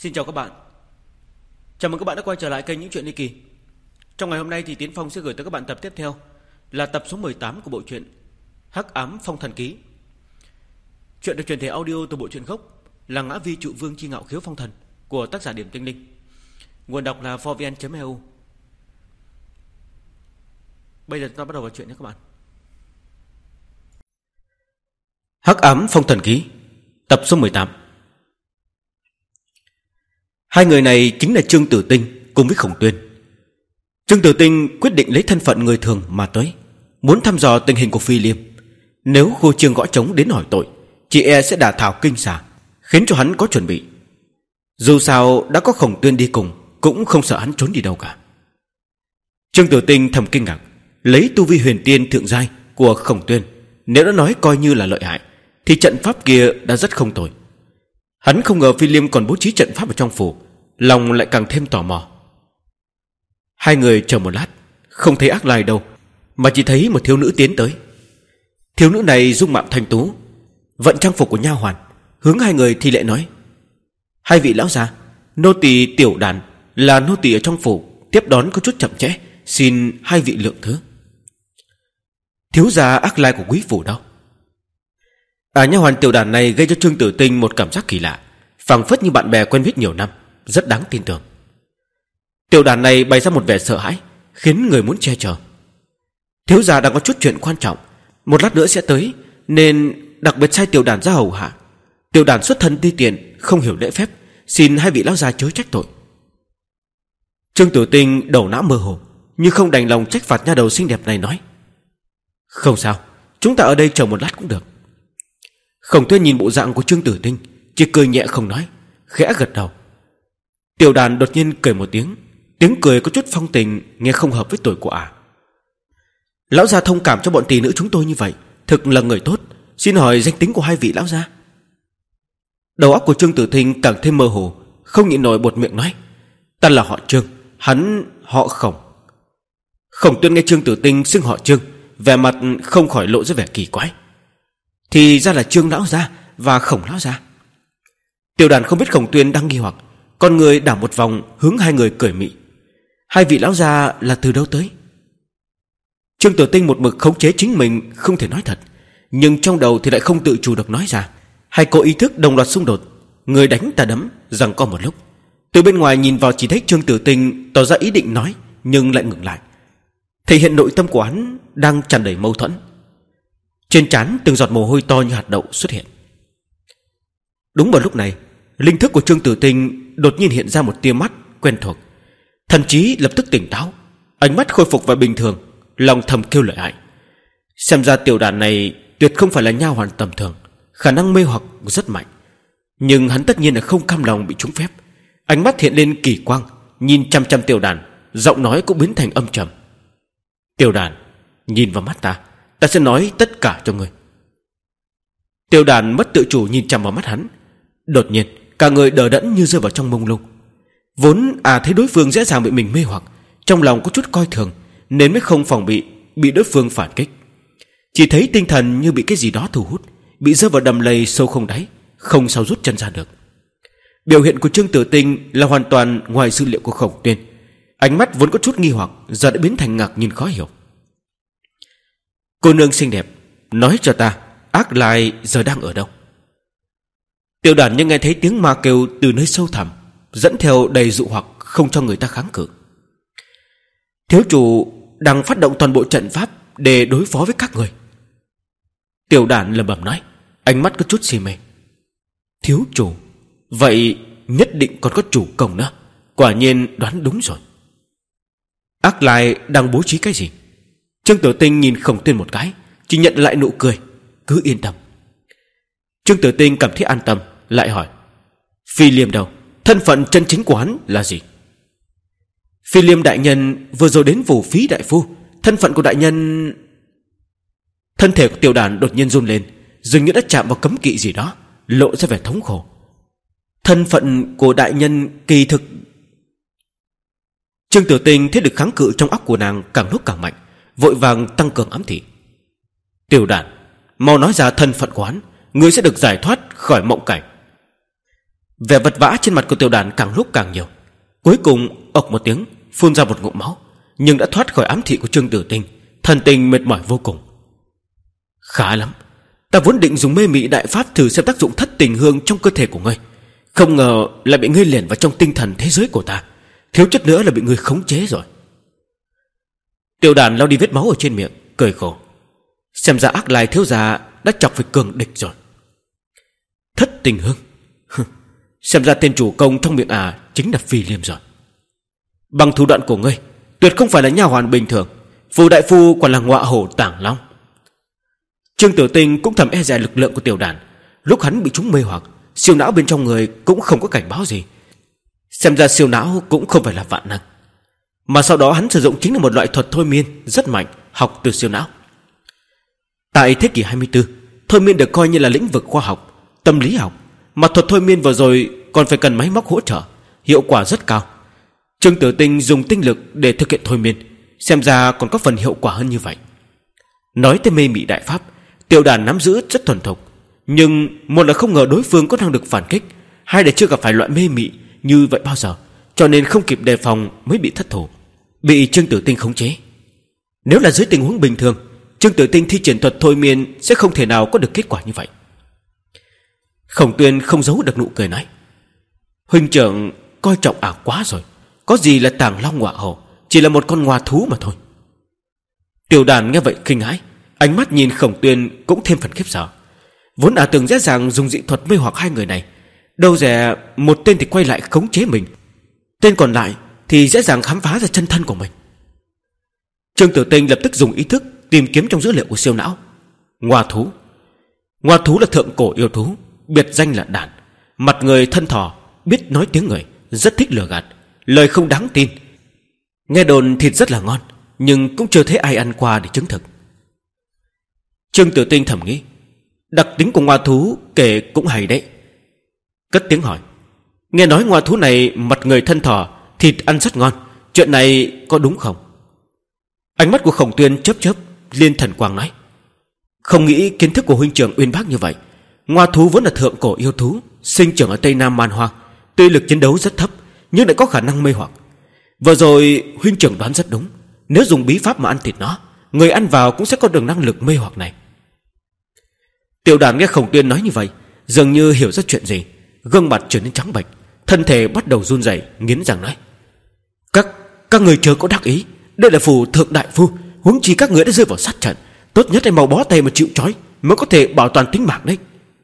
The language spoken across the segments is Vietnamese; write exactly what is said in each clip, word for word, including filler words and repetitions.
Xin chào các bạn. Chào mừng các bạn đã quay trở lại kênh Những Chuyện Ly Kỳ. Trong ngày hôm nay thì Tiến Phong sẽ gửi tới các bạn tập tiếp theo, là tập số mười tám của bộ truyện Hắc Ám Phong Thần Ký. Chuyện được truyền thể audio từ bộ truyện gốc là Ngã Vi Trụ Vương Chi Ngạo Khiếu Phong Thần của tác giả Điểm Tinh Linh. Nguồn đọc là vovn chấm e u. Bây giờ chúng ta bắt đầu vào chuyện nhé các bạn. Hắc Ám Phong Thần Ký, tập số mười tám. Hai người này chính là Trương Tử Tinh cùng với Khổng Tuyên. Trương Tử Tinh quyết định lấy thân phận người thường mà tới, muốn thăm dò tình hình của Phi Liêm. Nếu Khô Trương gõ trống đến hỏi tội, chị e sẽ đả thảo kinh xà, khiến cho hắn có chuẩn bị. Dù sao đã có Khổng Tuyên đi cùng, cũng không sợ hắn trốn đi đâu cả. Trương Tử Tinh thầm kinh ngạc, lấy tu vi huyền tiên thượng giai của Khổng Tuyên, nếu đã nói coi như là lợi hại, thì trận pháp kia đã rất không tồi. Hắn không ngờ Phi Liêm còn bố trí trận pháp ở trong phủ, lòng lại càng thêm tò mò. Hai người chờ một lát, không thấy Ác Lai đâu, mà chỉ thấy một thiếu nữ tiến tới. Thiếu nữ này dung mạo thanh tú, vận trang phục của nha hoàn, hướng hai người thi lễ nói: hai vị lão gia, nô tỳ Tiểu Đàn là nô tỳ ở trong phủ, tiếp đón có chút chậm trễ, xin hai vị lượng thứ. Thiếu gia Ác Lai của quý phủ đâu? À, nha hoàn Tiểu Đàn này gây cho Trương Tử Tinh một cảm giác kỳ lạ, phảng phất như bạn bè quen biết nhiều năm, rất đáng tin tưởng. Tiểu Đàn này bày ra một vẻ sợ hãi, khiến người muốn che chở. Thiếu gia đang có chút chuyện quan trọng, một lát nữa sẽ tới, nên đặc biệt sai Tiểu Đàn ra hầu hạ. Tiểu Đàn xuất thân ti tiện, không hiểu lễ phép, xin hai vị lão gia chớ trách tội. Trương Tử Tinh đầu não mơ hồ, nhưng không đành lòng trách phạt nha đầu xinh đẹp này, nói: không sao, chúng ta ở đây chờ một lát cũng được. Khổng Tuyên nhìn bộ dạng của Trương Tử Tinh, chỉ cười nhẹ không nói, khẽ gật đầu. Tiểu Đàn đột nhiên cười một tiếng, tiếng cười có chút phong tình, nghe không hợp với tuổi của ả. Lão gia thông cảm cho bọn tỷ nữ chúng tôi như vậy, thực là người tốt, xin hỏi danh tính của hai vị lão gia. Đầu óc của Trương Tử Tinh càng thêm mơ hồ, không nhịn nổi buột miệng nói: ta là họ Trương, hắn họ Khổng. Khổng Tuyên nghe Trương Tử Tinh xưng họ Trương, vẻ mặt không khỏi lộ ra vẻ kỳ quái. Thì ra là Trương lão gia và Khổng lão gia. Tiểu Đàn không biết Khổng Tuyên đang nghi hoặc, con người đảo một vòng hướng hai người cười mị: hai vị lão gia là từ đâu tới? Trương Tử Tinh một mực khống chế chính mình không thể nói thật, nhưng trong đầu thì lại không tự chủ được nói ra. Hai cô ý thức đồng loạt xung đột, người đánh ta đấm, giằng co một lúc. Từ bên ngoài nhìn vào chỉ thấy Trương Tử Tinh tỏ ra ý định nói, nhưng lại ngừng lại, thể hiện nội tâm của hắn đang tràn đầy mâu thuẫn. Trên trán từng giọt mồ hôi to như hạt đậu xuất hiện. Đúng vào lúc này, linh thức của Trương Tử Tinh đột nhiên hiện ra một tia mắt quen thuộc, thần trí lập tức tỉnh táo, ánh mắt khôi phục và bình thường, lòng thầm kêu lợi hại. Xem ra Tiểu Đàn này tuyệt không phải là nha hoàn tầm thường, khả năng mê hoặc rất mạnh. Nhưng hắn tất nhiên là không cam lòng bị trúng phép, ánh mắt hiện lên kỳ quang, nhìn chăm chăm Tiểu Đàn, giọng nói cũng biến thành âm trầm: Tiểu Đàn, nhìn vào mắt ta, ta sẽ nói tất cả cho ngươi. Tiểu Đàn mất tự chủ nhìn chằm vào mắt hắn, đột nhiên cả người đờ đẫn như rơi vào trong mông lung. Vốn à thấy đối phương dễ dàng bị mình mê hoặc, trong lòng có chút coi thường, nên mới không phòng bị bị đối phương phản kích. Chỉ thấy tinh thần như bị cái gì đó thu hút, bị rơi vào đầm lầy sâu không đáy, không sao rút chân ra được. Biểu hiện của Trương Tử Tinh là hoàn toàn ngoài dữ liệu của Khổng Tuyên. Ánh mắt vốn có chút nghi hoặc, giờ đã biến thành ngạc nhiên khó hiểu. Cô nương xinh đẹp, nói cho ta, Ác Lai giờ đang ở đâu? Tiểu Đàn nhưng nghe thấy tiếng ma kêu từ nơi sâu thẳm, dẫn theo đầy dụ hoặc, không cho người ta kháng cự. Thiếu chủ đang phát động toàn bộ trận pháp để đối phó với các người. Tiểu Đàn lẩm bẩm nói, ánh mắt có chút si mê. Thiếu chủ? Vậy nhất định còn có chủ công nữa. Quả nhiên đoán đúng rồi. Ác Lai đang bố trí cái gì? Trương Tử Tinh nhìn Khổng Tuyên một cái, chỉ nhận lại nụ cười, cứ yên tâm. Trương Tử Tinh cảm thấy an tâm, lại hỏi, Phi Liêm đâu? Thân phận chân chính của hắn là gì? Phi Liêm đại nhân vừa rồi đến Vũ Phí đại phu. Thân phận của đại nhân... Thân thể của Tiểu Đàn đột nhiên run lên, dường như đã chạm vào cấm kỵ gì đó, lộ ra vẻ thống khổ. Thân phận của đại nhân kỳ thực... Trương Tử Tinh thấy được kháng cự trong óc của nàng càng lúc càng mạnh, vội vàng tăng cường ám thị. Tiểu Đàn, mau nói ra thân phận của hắn, ngươi sẽ được giải thoát khỏi mộng cảnh. Vẻ vật vã trên mặt của Tiểu Đàn càng lúc càng nhiều. Cuối cùng ộc một tiếng phun ra một ngụm máu, nhưng đã thoát khỏi ám thị của Trương Tử Tinh, thần tình mệt mỏi vô cùng. Khá lắm, ta vốn định dùng mê mị đại pháp thử xem tác dụng thất tình hương trong cơ thể của ngươi, không ngờ lại bị ngươi liền vào trong tinh thần thế giới của ta, thiếu chút nữa là bị ngươi khống chế rồi. Tiểu Đàn lau đi vết máu ở trên miệng, cười khổ. Xem ra Ác Lai thiếu gia đã chọc phải cường địch rồi. Thất tình hương, xem ra tên chủ công trong miệng à chính là Phi Liêm rồi. Bằng thủ đoạn của ngươi, tuyệt không phải là nha hoàn bình thường. Phù đại phu còn là ngọa hổ tàng long. Trương Tử Tinh cũng thầm e dè lực lượng của Tiểu Đàn. Lúc hắn bị chúng mê hoặc, siêu não bên trong người cũng không có cảnh báo gì. Xem ra siêu não cũng không phải là vạn năng. Mà sau đó hắn sử dụng chính là một loại thuật thôi miên rất mạnh, học từ siêu não. Tại thế kỷ hai mươi tư, thôi miên được coi như là lĩnh vực khoa học, tâm lý học, mà thuật thôi miên vừa rồi còn phải cần máy móc hỗ trợ, hiệu quả rất cao. Trương Tử Tinh dùng tinh lực để thực hiện thôi miên, xem ra còn có phần hiệu quả hơn như vậy. Nói tới mê mị đại pháp, Tiểu Đàn nắm giữ rất thuần thục, nhưng một là không ngờ đối phương có năng lực phản kích, hai là chưa gặp phải loại mê mị như vậy bao giờ, cho nên không kịp đề phòng mới bị thất thủ, bị Trương Tử Tinh khống chế. Nếu là dưới tình huống bình thường, Trương Tử Tinh thi triển thuật thôi miên sẽ không thể nào có được kết quả như vậy. Khổng Tuyên không giấu được nụ cười nói: huynh trưởng coi trọng ả quá rồi, có gì là tàng long ngọa hổ, chỉ là một con ngoa thú mà thôi. Tiểu Đàn nghe vậy kinh hãi, ánh mắt nhìn Khổng Tuyên cũng thêm phần khiếp sợ. Vốn ả tưởng dễ dàng dùng dị thuật mê hoặc hai người này, đâu dè một tên thì quay lại khống chế mình, tên còn lại thì dễ dàng khám phá ra chân thân của mình. Trương Tử Tinh lập tức dùng ý thức tìm kiếm trong dữ liệu của siêu não. Ngoa thú, ngoa thú là thượng cổ yêu thú, biệt danh là đàn, mặt người thân thỏ, biết nói tiếng người, rất thích lừa gạt, lời không đáng tin. Nghe đồn thịt rất là ngon, nhưng cũng chưa thấy ai ăn qua để chứng thực. Trương Tử Tinh thầm nghĩ, đặc tính của ngoa thú kể cũng hay đấy. Cất tiếng hỏi: nghe nói ngoa thú này mặt người thân thỏ, thịt ăn rất ngon, chuyện này có đúng không? Ánh mắt của Khổng Tuyên chớp chớp, liên thần quang nói: không nghĩ kiến thức của huynh trưởng uyên bác như vậy. Ngoa thú vốn là thượng cổ yêu thú, sinh trưởng ở Tây Nam Man Hoang, tuy lực chiến đấu rất thấp, nhưng lại có khả năng mê hoặc. Vừa rồi huynh trưởng đoán rất đúng, nếu dùng bí pháp mà ăn thịt nó, người ăn vào cũng sẽ có được năng lực mê hoặc này. Tiểu Đàn nghe Khổng Tuyên nói như vậy, dường như hiểu ra chuyện gì, gương mặt trở nên trắng bệch, thân thể bắt đầu run rẩy, nghiến răng nói: Các các người chớ có đắc ý, đây là phù thượng đại phu, huống chi các người đã rơi vào sát trận, tốt nhất là mau bó tay mà chịu trói mới có thể bảo toàn tính mạng đấy.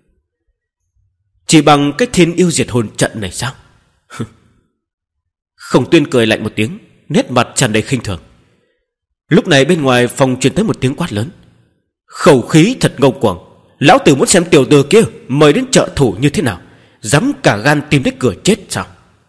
Chỉ bằng cái thiên yêu diệt hồn trận này sao? Khổng Tuyên cười lạnh một tiếng, nét mặt tràn đầy khinh thường. Lúc này bên ngoài phòng truyền tới một tiếng quát lớn: khẩu khí thật ngông cuồng, lão tử muốn xem tiểu tử kia mời đến trợ thủ như thế nào, dám cả gan tìm đến cửa chết sao?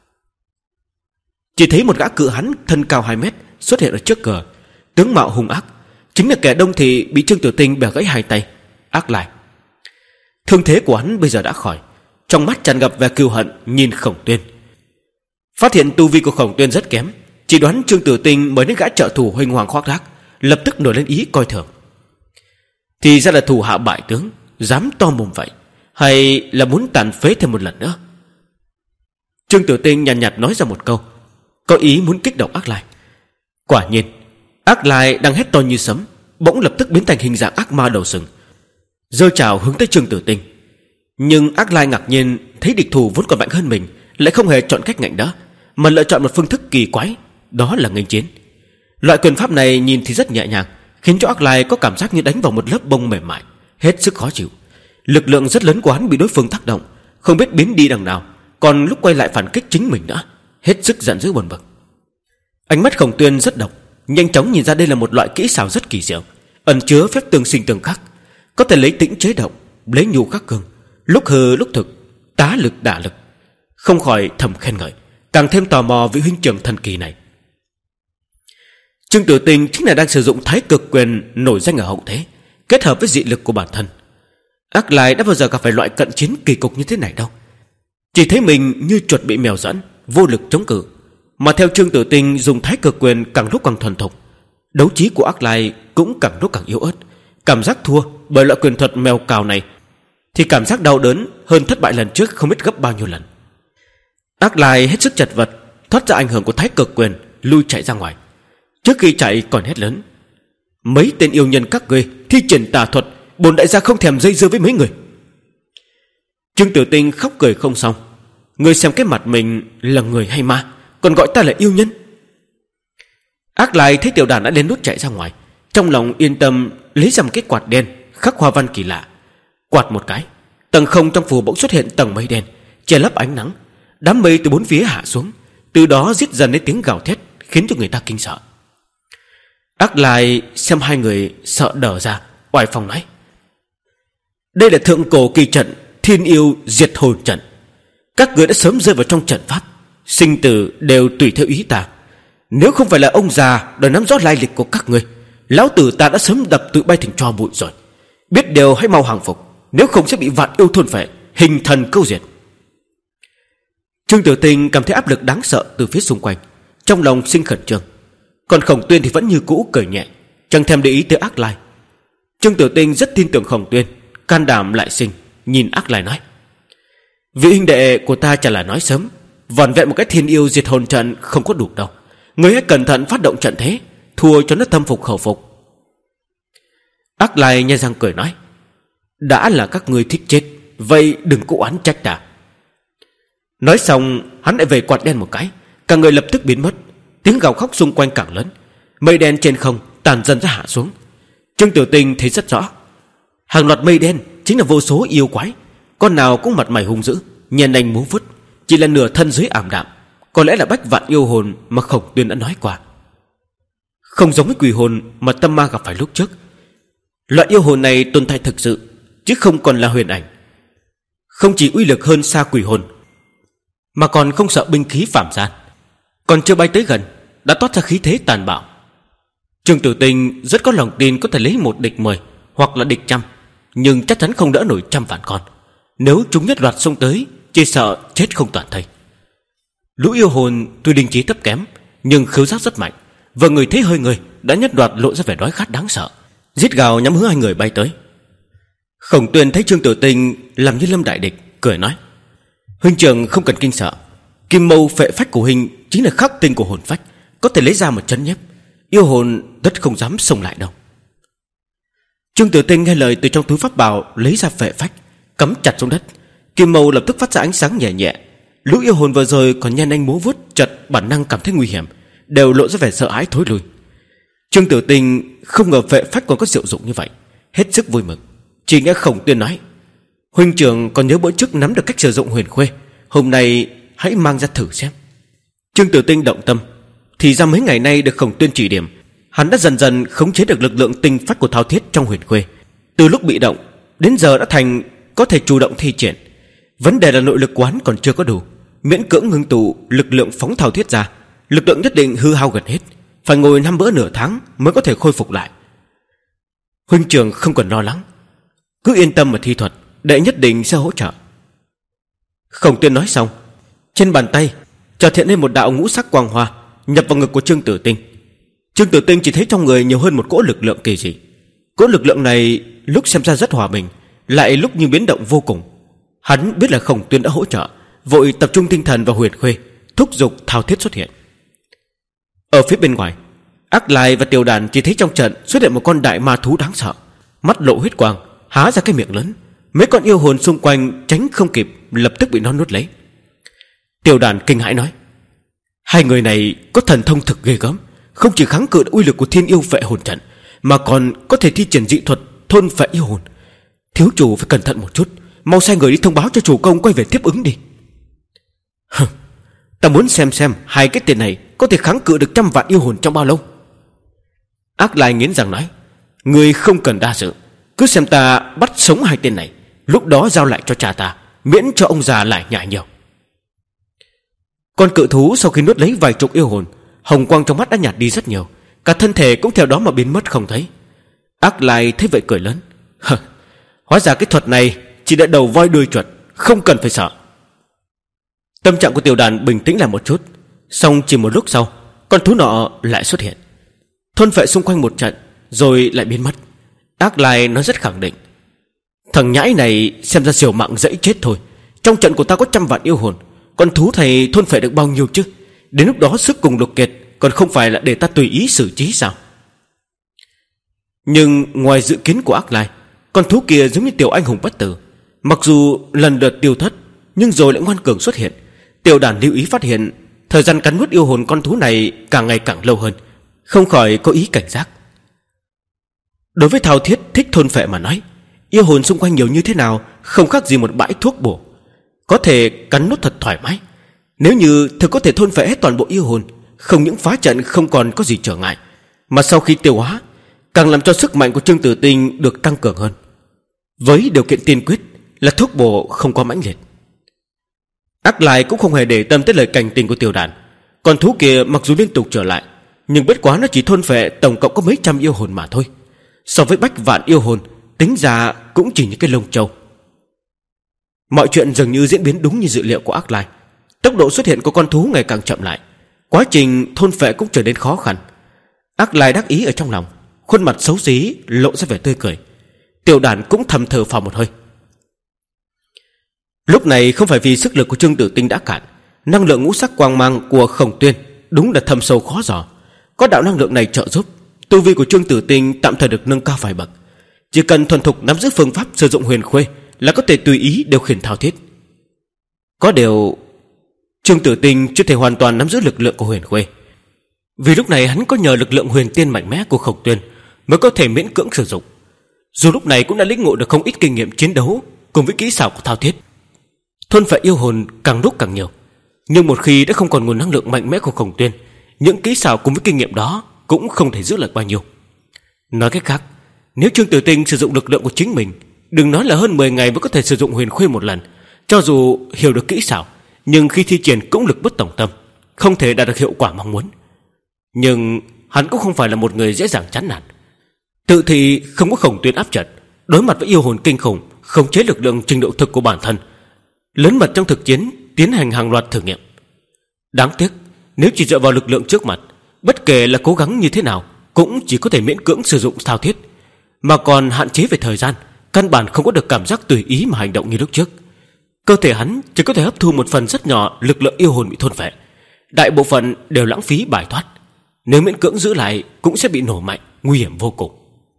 Chỉ thấy một gã cự hán thân cao hai mét xuất hiện ở trước cửa, tướng mạo hung ác, chính là kẻ đông thị bị Trương Tử Tinh bẻ gãy hai tay, Ác Lai. Thương thế của hắn bây giờ đã khỏi, trong mắt tràn ngập vẻ cừu hận nhìn Khổng Tuyên. Phát hiện tu vi của Khổng Tuyên rất kém, chỉ đoán Trương Tử Tinh mới đến gã trợ thủ huỳnh hoàng khoác lác, lập tức nổi lên ý coi thường. Thì ra là thủ hạ bại tướng, dám to mồm vậy, hay là muốn tàn phế thêm một lần nữa? Trương Tử Tinh nhàn nhạt, nhạt nói ra một câu, có ý muốn kích động Ác Lai. Quả nhiên, Ác Lai đang hét to như sấm, bỗng lập tức biến thành hình dạng ác ma đầu sừng, giơ chảo hướng tới Trương Tử Tinh. Nhưng Ác Lai ngạc nhiên thấy địch thủ vốn còn mạnh hơn mình lại không hề chọn cách ngạnh đỡ, mà lựa chọn một phương thức kỳ quái, đó là nghênh chiến. Loại quyền pháp này nhìn thì rất nhẹ nhàng, khiến cho Ác Lai có cảm giác như đánh vào một lớp bông mềm mại, hết sức khó chịu. Lực lượng rất lớn của hắn bị đối phương tác động, không biết biến đi đằng nào, còn lúc quay lại phản kích chính mình nữa, hết sức giận dữ buồn bực. Ánh mắt Khổng Tuyên rất độc, nhanh chóng nhìn ra đây là một loại kỹ xảo rất kỳ diệu, ẩn chứa phép tương sinh tương khắc, có thể lấy tĩnh chế động, lấy nhu khắc cường, lúc hư lúc thực, tá lực đả lực. Không khỏi thầm khen ngợi, càng thêm tò mò vị huynh trưởng thần kỳ này. Trương Tử Tinh chính là đang sử dụng Thái Cực Quyền nổi danh ở hậu thế, kết hợp với dị lực của bản thân. Ác Lai đã bao giờ gặp phải loại cận chiến kỳ cục như thế này đâu, chỉ thấy mình như chuột bị mèo dẫn, vô lực chống cự. Mà theo Trương Tử Tinh dùng Thái Cực Quyền càng lúc càng thuần thục, đấu trí của Ác Lai cũng càng lúc càng yếu ớt. Cảm giác thua bởi loại quyền thuật mèo cào này thì cảm giác đau đớn hơn thất bại lần trước không biết gấp bao nhiêu lần. Ác Lai hết sức chật vật, thoát ra ảnh hưởng của Thái Cực Quyền, lui chạy ra ngoài. Trước khi chạy còn hét lớn: mấy tên yêu nhân các ngươi thi triển tà thuật, bổn đại gia không thèm dây dưa với mấy người. Trương Tử Tinh khóc cười không xong. Ngươi xem cái mặt mình là người hay ma, còn gọi ta là yêu nhân? Ác Lai thấy Tiểu Đàn đã đến nút chạy ra ngoài, trong lòng yên tâm, lấy ra một cái quạt đen khắc hoa văn kỳ lạ, quạt một cái, tầng không trong phù bỗng xuất hiện tầng mây đen che lấp ánh nắng. Đám mây từ bốn phía hạ xuống, từ đó giết dần đến tiếng gào thét, khiến cho người ta kinh sợ. Ác Lai xem hai người sợ đờ ra, oai phong nói: đây là thượng cổ kỳ trận Thiên Yêu Diệt Hồn Trận. Các người đã sớm rơi vào trong trận pháp, sinh tử đều tùy theo ý ta. Nếu không phải là ông già đòi nắm rõ lai lịch của các người, lão tử ta đã sớm đập tụi bay thành tro bụi rồi. Biết điều hãy mau hàng phục, nếu không sẽ bị vạn yêu thôn phệ, hình thần câu diệt. Trương Tử Tinh cảm thấy áp lực đáng sợ từ phía xung quanh, trong lòng sinh khẩn trương. Còn Khổng Tuyên thì vẫn như cũ cười nhẹ, chẳng thèm để ý tới Ác Lai. Trương Tử Tinh rất tin tưởng Khổng Tuyên, can đảm lại sinh, nhìn Ác Lai nói: vị huynh đệ của ta chả là nói sớm, vỏn vẹn một cái Thiên Yêu Diệt Hồn Trận không có đủ đâu. Người hãy cẩn thận phát động trận thế, thua cho nó tâm phục khẩu phục. Ác Lai nhe răng cười nói: đã là các ngươi thích chết, vậy đừng có oán trách ta. Nói xong hắn lại về quạt đen một cái, cả người lập tức biến mất. Tiếng gào khóc xung quanh càng lớn, mây đen trên không tàn dần ra hạ xuống. Trương Tử Tinh thấy rất rõ, hàng loạt mây đen chính là vô số yêu quái, con nào cũng mặt mày hung dữ, nhè nanh múa vuốt, chỉ là nửa thân dưới ảm đạm, có lẽ là bách vạn yêu hồn mà Khổng Tuyên đã nói qua. Không giống với quỷ hồn mà Tâm Ma gặp phải lúc trước. Loại yêu hồn này tồn tại thực sự, chứ không còn là huyền ảnh. Không chỉ uy lực hơn xa quỷ hồn, mà còn không sợ binh khí phàm gian. Còn chưa bay tới gần đã toát ra khí thế tàn bạo. Trương Tử Tinh rất có lòng tin có thể lấy một địch mười, hoặc là địch trăm, nhưng chắc chắn không đỡ nổi trăm vạn con. Nếu chúng nhất loạt xông tới, chỉ sợ chết không toàn thây. Lũ yêu hồn tuy đình trí thấp kém, nhưng khứu giác rất mạnh, và người thấy hơi người đã nhất loạt lộ ra vẻ đói khát đáng sợ, giết gào nhắm hướng hai người bay tới. Khổng Tuyên thấy Trương Tử Tinh làm như lâm đại địch, cười nói: huynh trưởng không cần kinh sợ, kim mâu phệ phách của huynh chính là khắc tinh của hồn phách, có thể lấy ra một chấn nhiếp, yêu hồn tất không dám xông lại đâu. Trương Tử Tinh nghe lời, từ trong túi pháp bảo lấy ra phệ phách, cắm chặt xuống đất. Kim mâu lập tức phát ra ánh sáng nhẹ nhẹ. Lũ yêu hồn vừa rồi còn nhen anh múa vuốt, chợt bản năng cảm thấy nguy hiểm, đều lộ ra vẻ sợ hãi thối lui. Trương Tử Tinh không ngờ phệ phách còn có diệu dụng như vậy, hết sức vui mừng. Chỉ nghe Khổng Tuyên nói: huynh trưởng còn nhớ bữa trước nắm được cách sử dụng huyền khuê, hôm nay hãy mang ra thử xem. Trương Tử Tinh động tâm, thì ra mấy ngày nay được Khổng Tuyên chỉ điểm, hắn đã dần dần khống chế được lực lượng tinh phách của thao thiết trong huyền khuê. Từ lúc bị động đến giờ đã thành có thể chủ động thi triển. Vấn đề là nội lực quán còn chưa có đủ, miễn cưỡng ngưng tụ lực lượng phóng thao thiết ra, lực lượng nhất định hư hao gần hết, phải ngồi năm bữa nửa tháng mới có thể khôi phục lại. Huynh trưởng không cần lo lắng, cứ yên tâm mà thi thuật, đệ nhất định sẽ hỗ trợ. Khổng Tuyên nói xong, trên bàn tay chợt hiện lên một đạo ngũ sắc quang hoa, nhập vào ngực của Trương Tử Tinh. Trương Tử Tinh chỉ thấy trong người nhiều hơn một cỗ lực lượng kỳ dị. Cỗ lực lượng này lúc xem ra rất hòa bình, lại lúc như biến động vô cùng. Hắn biết là Khổng Tuyên đã hỗ trợ, vội tập trung tinh thần vào huyền khuê, thúc giục thao thiết xuất hiện. Ở phía bên ngoài, Ác Lai và Tiểu Đàn chỉ thấy trong trận xuất hiện một con đại ma thú đáng sợ, mắt lộ huyết quang, há ra cái miệng lớn. Mấy con yêu hồn xung quanh tránh không kịp, lập tức bị nó nuốt lấy. Tiểu Đàn kinh hãi nói: hai người này có thần thông thực ghê gớm, không chỉ kháng cự uy lực của Thiên Yêu Phệ Hồn Trận, mà còn có thể thi triển dị thuật thôn phệ yêu hồn. Thiếu chủ phải cẩn thận một chút, mau sai người đi thông báo cho chủ công quay về tiếp ứng đi. Hừ, ta muốn xem xem hai cái tên này có thể kháng cự được trăm vạn yêu hồn trong bao lâu. Ác Lai nghiến răng nói: người không cần đa sự, cứ xem ta bắt sống hai tên này, lúc đó giao lại cho cha ta, miễn cho ông già lại nhại nhiều. Con cự thú sau khi nuốt lấy vài chục yêu hồn, hồng quang trong mắt đã nhạt đi rất nhiều, cả thân thể cũng theo đó mà biến mất không thấy. Ác Lai thấy vậy cười lớn: hừ, hóa ra cái thuật này chỉ đã đầu voi đuôi chuột, không cần phải sợ. Tâm trạng của Tiểu Đàn bình tĩnh lại một chút, xong chỉ một lúc sau, con thú nọ lại xuất hiện, thôn phệ xung quanh một trận, rồi lại biến mất. Ác Lai nói rất khẳng định: thằng nhãi này xem ra diều mạng dẫy chết thôi. Trong trận của ta có trăm vạn yêu hồn, con thú thầy thôn phệ được bao nhiêu chứ? Đến lúc đó sức cùng lực kiệt, còn không phải là để ta tùy ý xử trí sao? Nhưng ngoài dự kiến của Ác Lai, con thú kia giống như tiểu anh hùng bất tử. Mặc dù lần lượt tiêu thất, nhưng rồi lại ngoan cường xuất hiện. Tiểu đàn lưu ý phát hiện thời gian cắn nuốt yêu hồn con thú này càng ngày càng lâu hơn, không khỏi có ý cảnh giác. Đối với Thao Thiết thích thôn phệ mà nói, yêu hồn xung quanh nhiều như thế nào không khác gì một bãi thuốc bổ, có thể cắn nuốt thật thoải mái. Nếu như thực có thể thôn phệ hết toàn bộ yêu hồn, không những phá trận không còn có gì trở ngại, mà sau khi tiêu hóa càng làm cho sức mạnh của Trương Tử Tinh được tăng cường hơn. Với điều kiện tiên quyết là thuốc bổ không có mãnh liệt. Ác Lai cũng không hề để tâm tới lời cảnh tình của tiểu đàn. Con thú kia mặc dù liên tục trở lại, nhưng bất quá nó chỉ thôn phệ tổng cộng có mấy trăm yêu hồn mà thôi. So với bách vạn yêu hồn, tính ra cũng chỉ những cái lông châu. Mọi chuyện dường như diễn biến đúng như dự liệu của Ác Lai. Tốc độ xuất hiện của con thú ngày càng chậm lại, quá trình thôn phệ cũng trở nên khó khăn. Ác Lai đắc ý ở trong lòng, khuôn mặt xấu xí lộ ra vẻ tươi cười. Tiểu đàn cũng thầm thở phào một hơi. Lúc này không phải vì sức lực của Trương Tử Tinh đã cạn, năng lượng ngũ sắc quang mang của Khổng Tuyên đúng là thâm sâu khó dò. Có đạo năng lượng này trợ giúp, tu vi của Trương Tử Tinh tạm thời được nâng cao vài bậc. Chỉ cần thuần thục nắm giữ phương pháp sử dụng huyền khuê là có thể tùy ý điều khiển Thao Thiết. Có điều Trương Tử Tinh chưa thể hoàn toàn nắm giữ lực lượng của huyền khuê, vì lúc này hắn có nhờ lực lượng huyền tiên mạnh mẽ của Khổng Tuyên mới có thể miễn cưỡng sử dụng. Dù lúc này cũng đã lĩnh ngộ được không ít kinh nghiệm chiến đấu cùng với kỹ xảo của Thao Thiết. Thôn phệ yêu hồn càng lúc càng nhiều, nhưng một khi đã không còn nguồn năng lượng mạnh mẽ của Khổng Tuyên, những kỹ xảo cùng với kinh nghiệm đó cũng không thể giữ lại bao nhiêu. Nói cách khác, nếu Trương Tử Tinh sử dụng lực lượng của chính mình, đừng nói là hơn mười ngày mới có thể sử dụng huyền khuê một lần, cho dù hiểu được kỹ xảo, nhưng khi thi triển cũng lực bất tòng tâm, không thể đạt được hiệu quả mong muốn. Nhưng hắn cũng không phải là một người dễ dàng chán nản. Tự thì không có Khổng Tuyên áp trận, đối mặt với yêu hồn kinh khủng, khống chế lực lượng trình độ thực của bản thân, lớn mật trong thực chiến tiến hành hàng loạt thử nghiệm. Đáng tiếc, nếu chỉ dựa vào lực lượng trước mặt, bất kể là cố gắng như thế nào cũng chỉ có thể miễn cưỡng sử dụng Thao Thiết, mà còn hạn chế về thời gian, căn bản không có được cảm giác tùy ý mà hành động như lúc trước. Cơ thể hắn chỉ có thể hấp thu một phần rất nhỏ lực lượng yêu hồn bị thôn phệ, đại bộ phận đều lãng phí bài thoát. Nếu miễn cưỡng giữ lại cũng sẽ bị nổ mạnh, nguy hiểm vô cùng.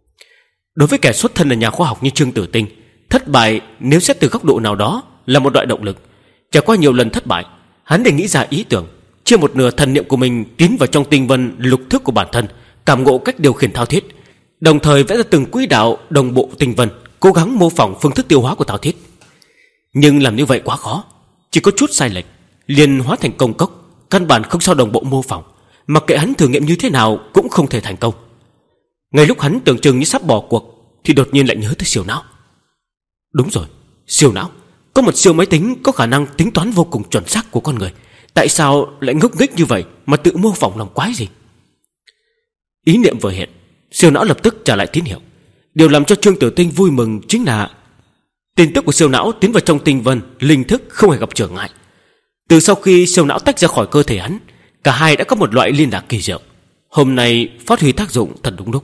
Đối với kẻ xuất thân là nhà khoa học như Trương Tử Tinh, thất bại nếu xét từ góc độ nào đó là một loại động lực. Trải qua nhiều lần thất bại, hắn để nghĩ ra ý tưởng chia một nửa thần niệm của mình tiến vào trong tinh vân lục thức của bản thân, cảm ngộ cách điều khiển Thao Thiết, đồng thời vẽ ra từng quỹ đạo đồng bộ tinh vân, cố gắng mô phỏng phương thức tiêu hóa của Thao Thiết. Nhưng làm như vậy quá khó, chỉ có chút sai lệch liền hóa thành công cốc, căn bản không sao đồng bộ mô phỏng, mặc kệ hắn thử nghiệm như thế nào cũng không thể thành công. Ngay lúc hắn tưởng chừng như sắp bỏ cuộc thì đột nhiên lại nhớ tới siêu não. Đúng rồi, siêu não, có một siêu máy tính có khả năng tính toán vô cùng chuẩn xác của con người, tại sao lại ngốc nghếch như vậy mà tự mô phỏng làm quái gì? Ý niệm vừa hiện, siêu não lập tức trả lại tín hiệu. Điều làm cho Trương Tử Tinh vui mừng chính là tin tức của siêu não tiến vào trong tinh vân linh thức không hề gặp trở ngại. Từ sau khi siêu não tách ra khỏi cơ thể hắn, cả hai đã có một loại liên lạc kỳ diệu, hôm nay phát huy tác dụng thật đúng lúc.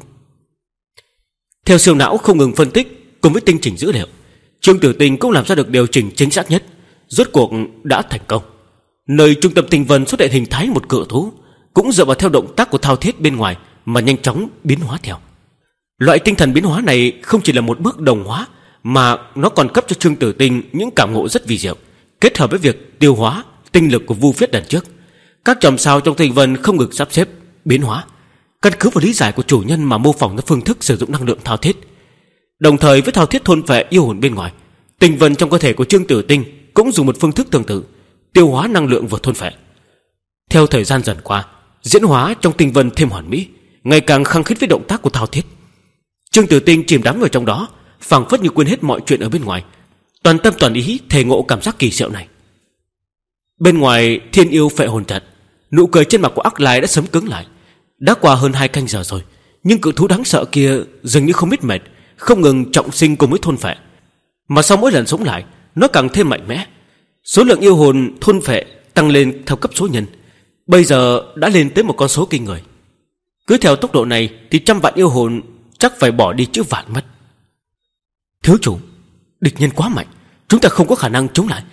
Theo siêu não không ngừng phân tích cùng với tinh chỉnh dữ liệu, Trương Tử Tinh cũng làm ra được điều chỉnh chính xác nhất, rốt cuộc đã thành công. Nơi trung tâm tinh vân xuất hiện hình thái một cự thú, cũng dựa vào theo động tác của Thao Thiết bên ngoài mà nhanh chóng biến hóa theo. Loại tinh thần biến hóa này không chỉ là một bước đồng hóa, mà nó còn cấp cho Trương Tử Tinh những cảm ngộ rất vi diệu, kết hợp với việc tiêu hóa tinh lực của Vu Phiết đằng trước. Các chòm sao trong tinh vân không ngừng sắp xếp biến hóa, căn cứ vào lý giải của chủ nhân mà mô phỏng ra phương thức sử dụng năng lượng Thao Thiết. Đồng thời với Thao Thiết thôn phệ yêu hồn bên ngoài, tinh vân trong cơ thể của Trương Tử Tinh cũng dùng một phương thức tương tự, tiêu hóa năng lượng vừa thôn phệ. Theo thời gian dần qua, diễn hóa trong tinh vân thêm hoàn mỹ, ngày càng khăng khít với động tác của Thao Thiết. Trương Tử Tinh chìm đắm vào trong đó, phảng phất như quên hết mọi chuyện ở bên ngoài, toàn tâm toàn ý thể ngộ cảm giác kỳ diệu này. Bên ngoài thiên yêu phệ hồn trận, nụ cười trên mặt của Ác Lai đã sớm cứng lại. Đã qua hơn hai canh giờ rồi, nhưng cự thú đáng sợ kia dường như không biết mệt, không ngừng trọng sinh cùng với thôn phệ, mà sau mỗi lần sống lại, nó càng thêm mạnh mẽ. Số lượng yêu hồn thôn phệ tăng lên theo cấp số nhân, bây giờ đã lên tới một con số kinh người. Cứ theo tốc độ này thì trăm vạn yêu hồn chắc phải bỏ đi chữ vạn mất. Thiếu chủ, địch nhân quá mạnh, chúng ta không có khả năng chống lại.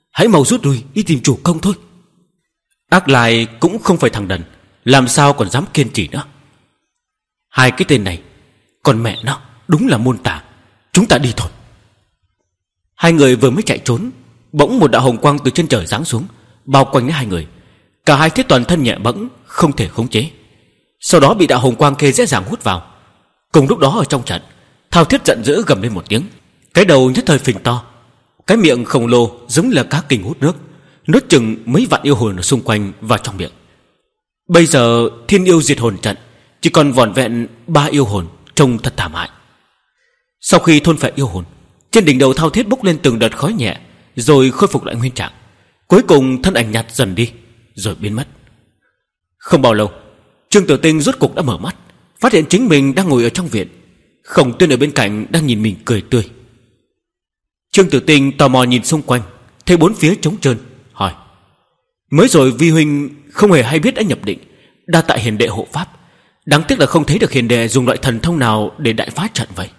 Hãy mau rút lui đi tìm chủ công thôi. Ác Lai cũng không phải thằng đần, làm sao còn dám kiên trì nữa. Hai cái tên này, còn mẹ nó, đúng là môn tà. Chúng ta đi thôi. Hai người vừa mới chạy trốn, bỗng một đạo hồng quang từ trên trời giáng xuống, bao quanh lấy hai người. Cả hai thấy toàn thân nhẹ bẫng, không thể khống chế. Sau đó bị đạo hồng quang kia dễ dàng hút vào. Cùng lúc đó ở trong trận, Thao Thiết giận dữ gầm lên một tiếng, cái đầu nhất thời phình to, cái miệng khổng lồ giống là cá kình hút nước, nuốt chừng mấy vạn yêu hồn ở xung quanh vào trong miệng. Bây giờ thiên yêu diệt hồn trận chỉ còn vỏn vẹn ba yêu hồn, trông thật thảm hại. Sau khi thôn phệ yêu hồn, trên đỉnh đầu Thao Thiết bốc lên từng đợt khói nhẹ, rồi khôi phục lại nguyên trạng. Cuối cùng thân ảnh nhạt dần đi, rồi biến mất. Không bao lâu, Trương Tử Tinh rốt cục đã mở mắt, phát hiện chính mình đang ngồi ở trong viện. Khổng Tuyên ở bên cạnh đang nhìn mình cười tươi. Trương Tử Tinh tò mò nhìn xung quanh, thấy bốn phía trống trơn, hỏi: mới rồi vi huynh không hề hay biết đã nhập định, đa tạ hiền đệ hộ pháp. Đáng tiếc là không thấy được hiền đệ dùng loại thần thông nào để đại phá trận vậy.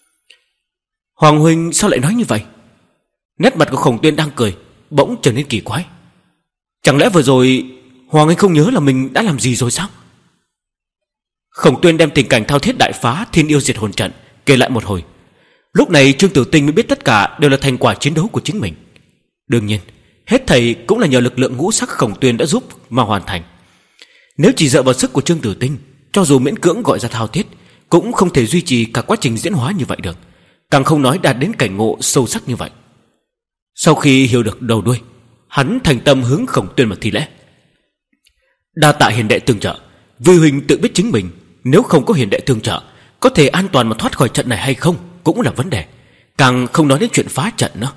Hoàng huynh sao lại nói như vậy? Nét mặt của Khổng Tuyên đang cười bỗng trở nên kỳ quái. Chẳng lẽ vừa rồi Hoàng huynh không nhớ là mình đã làm gì rồi sao? Khổng Tuyên đem tình cảnh Thao Thiết đại phá thiên yêu diệt hồn trận kể lại một hồi. Lúc này Trương Tử Tinh mới biết tất cả đều là thành quả chiến đấu của chính mình. Đương nhiên, hết thầy cũng là nhờ lực lượng ngũ sắc Khổng Tuyên đã giúp mà hoàn thành. Nếu chỉ dựa vào sức của Trương Tử Tinh, cho dù miễn cưỡng gọi ra Thao Thiết, cũng không thể duy trì cả quá trình diễn hóa như vậy được, càng không nói đạt đến cảnh ngộ sâu sắc như vậy. Sau khi hiểu được đầu đuôi, hắn thành tâm hướng Khổng Tuyên mà thi lễ: đa tạ hiền đệ tương trợ. Vi huynh tự biết chính mình, nếu không có hiền đệ tương trợ, có thể an toàn mà thoát khỏi trận này hay không cũng là vấn đề, càng không nói đến chuyện phá trận nữa.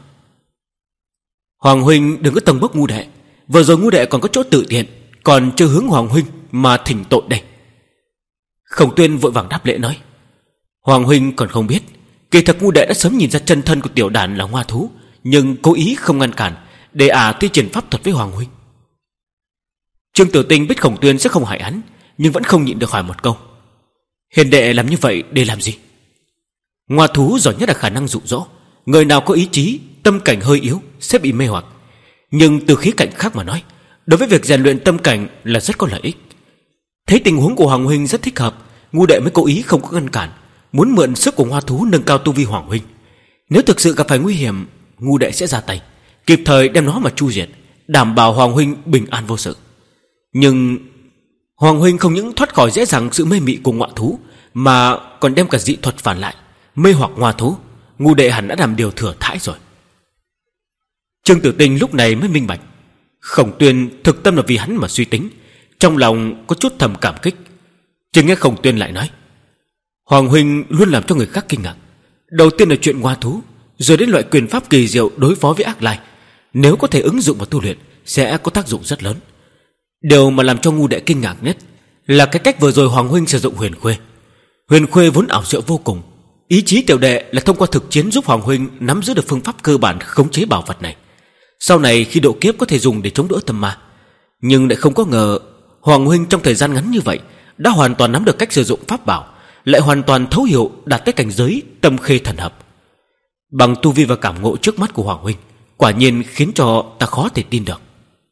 Hoàng huynh đừng có tầng bốc ngu đệ, vừa rồi ngu đệ còn có chỗ tự tiện, còn chưa hướng Hoàng huynh mà thỉnh tội đây. Khổng Tuyên vội vàng đáp lễ nói: Hoàng huynh còn không biết, kỳ thực ngu đệ đã sớm nhìn ra chân thân của tiểu đàn là Ngoa Thú, nhưng cố ý không ngăn cản, để ả thi triển pháp thuật với Hoàng huynh. Trương Tử Tinh biết Khổng Tuyên sẽ không hại hắn, nhưng vẫn không nhịn được hỏi một câu: hiền đệ làm như vậy để làm gì? Ngoa Thú giỏi nhất là khả năng dụ dỗ. Người nào có ý chí, tâm cảnh hơi yếu sẽ bị mê hoặc. Nhưng từ khía cạnh khác mà nói, đối với việc rèn luyện tâm cảnh là rất có lợi ích. Thấy tình huống của Hoàng huynh rất thích hợp, ngu đệ mới cố ý không có ngăn cản, muốn mượn sức của Ngoa Thú nâng cao tu vi Hoàng huynh. Nếu thực sự gặp phải nguy hiểm, ngu đệ sẽ ra tay, kịp thời đem nó mà chu diệt, đảm bảo Hoàng huynh bình an vô sự. Nhưng Hoàng huynh không những thoát khỏi dễ dàng sự mê mị của Ngoa Thú, mà còn đem cả dị thuật phản lại, mê hoặc Ngoa Thú. Ngu đệ hẳn đã làm điều thừa thãi rồi. Trương Tử Tinh lúc này mới minh bạch, Khổng Tuyên thực tâm là vì hắn mà suy tính, trong lòng có chút thầm cảm kích. Chỉ nghe Khổng Tuyên lại nói: Hoàng huynh luôn làm cho người khác kinh ngạc. Đầu tiên là chuyện Ngoa Thú, rồi đến loại quyền pháp kỳ diệu đối phó với Ác Lai, nếu có thể ứng dụng vào tu luyện sẽ có tác dụng rất lớn. Điều mà làm cho ngu đệ kinh ngạc nhất là cái cách vừa rồi Hoàng huynh sử dụng Huyền Khuê. Huyền Khuê vốn ảo diệu vô cùng, ý chí tiểu đệ là thông qua thực chiến giúp Hoàng huynh nắm giữ được phương pháp cơ bản khống chế bảo vật này, sau này khi độ kiếp có thể dùng để chống đỡ tâm ma. Nhưng lại không có ngờ Hoàng huynh trong thời gian ngắn như vậy đã hoàn toàn nắm được cách sử dụng pháp bảo, lại hoàn toàn thấu hiểu đạt tới cảnh giới tâm khê thần hợp. Bằng tu vi và cảm ngộ trước mắt của Hoàng huynh, quả nhiên khiến cho ta khó thể tin được.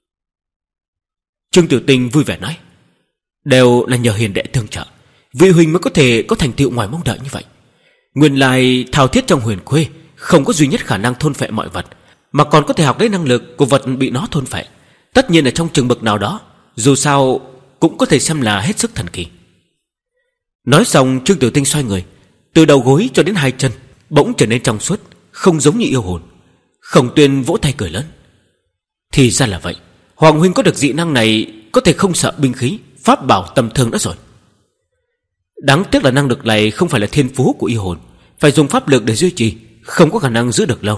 Trương Tử Tinh vui vẻ nói: đều là nhờ hiền đệ tương trợ, vị huynh mới có thể có thành tựu ngoài mong đợi như vậy. Nguyên lai Thao Thiết trong Huyền Khuê không có duy nhất khả năng thôn phệ mọi vật, mà còn có thể học lấy năng lực của vật bị nó thôn phệ. Tất nhiên là trong chừng mực nào đó, dù sao cũng có thể xem là hết sức thần kỳ. Nói xong, Trương Tử Tinh xoay người, từ đầu gối cho đến hai chân bỗng trở nên trong suốt, không giống như yêu hồn. Khổng Tuyên vỗ tay cười lớn: thì ra là vậy, Hoàng huynh có được dị năng này, có thể không sợ binh khí, pháp bảo tầm thường nữa rồi. Đáng tiếc là năng lực này không phải là thiên phú của yêu hồn, phải dùng pháp lực để duy trì, không có khả năng giữ được lâu.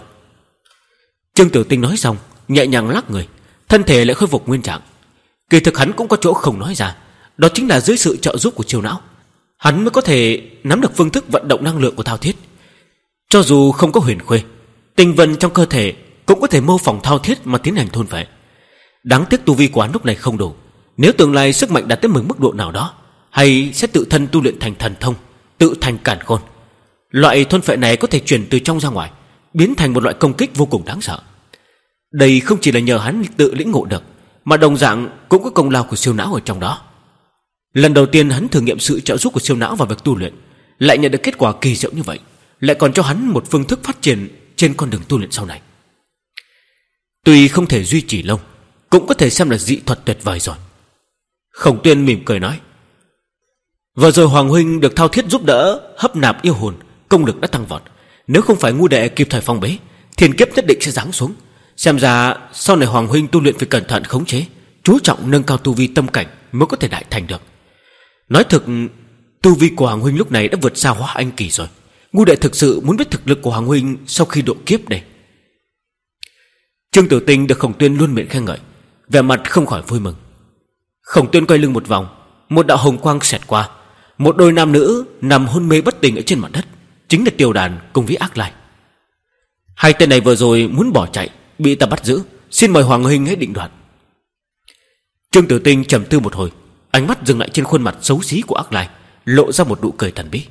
Trương Tử Tinh nói xong, nhẹ nhàng lắc người, thân thể lại khôi phục nguyên trạng. Kỳ thực hắn cũng có chỗ không nói ra, đó chính là dưới sự trợ giúp của chiêu não, hắn mới có thể nắm được phương thức vận động năng lượng của Thao Thiết. Cho dù không có Huyền Khuê, tinh vân trong cơ thể cũng có thể mô phỏng Thao Thiết mà tiến hành thôn phệ. Đáng tiếc tu vi của hắn lúc này không đủ, nếu tương lai sức mạnh đạt tới một mức độ nào đó, hay sẽ tự thân tu luyện thành thần thông, tự thành càn khôn. Loại thôn phệ này có thể truyền từ trong ra ngoài, biến thành một loại công kích vô cùng đáng sợ. Đây không chỉ là nhờ hắn tự lĩnh ngộ được, mà đồng dạng cũng có công lao của siêu não ở trong đó. Lần đầu tiên hắn thử nghiệm sự trợ giúp của siêu não vào việc tu luyện, lại nhận được kết quả kỳ diệu như vậy, lại còn cho hắn một phương thức phát triển trên con đường tu luyện sau này. Tuy không thể duy trì lâu, cũng có thể xem là dị thuật tuyệt vời rồi. Khổng Tuyên mỉm cười nói: vừa rồi Hoàng huynh được thao thiết giúp đỡ hấp nạp yêu hồn, công lực đã tăng vọt. Nếu không phải ngu đệ kịp thời phong bế, thiên kiếp nhất định sẽ giáng xuống. Xem ra sau này Hoàng huynh tu luyện phải cẩn thận khống chế, chú trọng nâng cao tu vi tâm cảnh mới có thể đại thành được. Nói thực, tu vi của Hoàng huynh lúc này đã vượt xa Hóa Anh kỳ rồi. Ngu đệ thực sự muốn biết thực lực của Hoàng huynh sau khi độ kiếp đây. Trương Tử Tinh được Khổng Tuyên luôn miệng khen ngợi, vẻ mặt không khỏi vui mừng. Khổng Tuyên quay lưng một vòng, một đạo hồng quang xẹt qua, một đôi nam nữ nằm hôn mê bất tỉnh ở trên mặt đất, chính là Tiêu Đàn cùng với Ác Lai. Hai tên này vừa rồi muốn bỏ chạy, bị ta bắt giữ, xin mời Hoàng huynh hãy định đoạt. Trương Tử Tinh trầm tư một hồi, ánh mắt dừng lại trên khuôn mặt xấu xí của Ác Lai, lộ ra một nụ cười thần bí.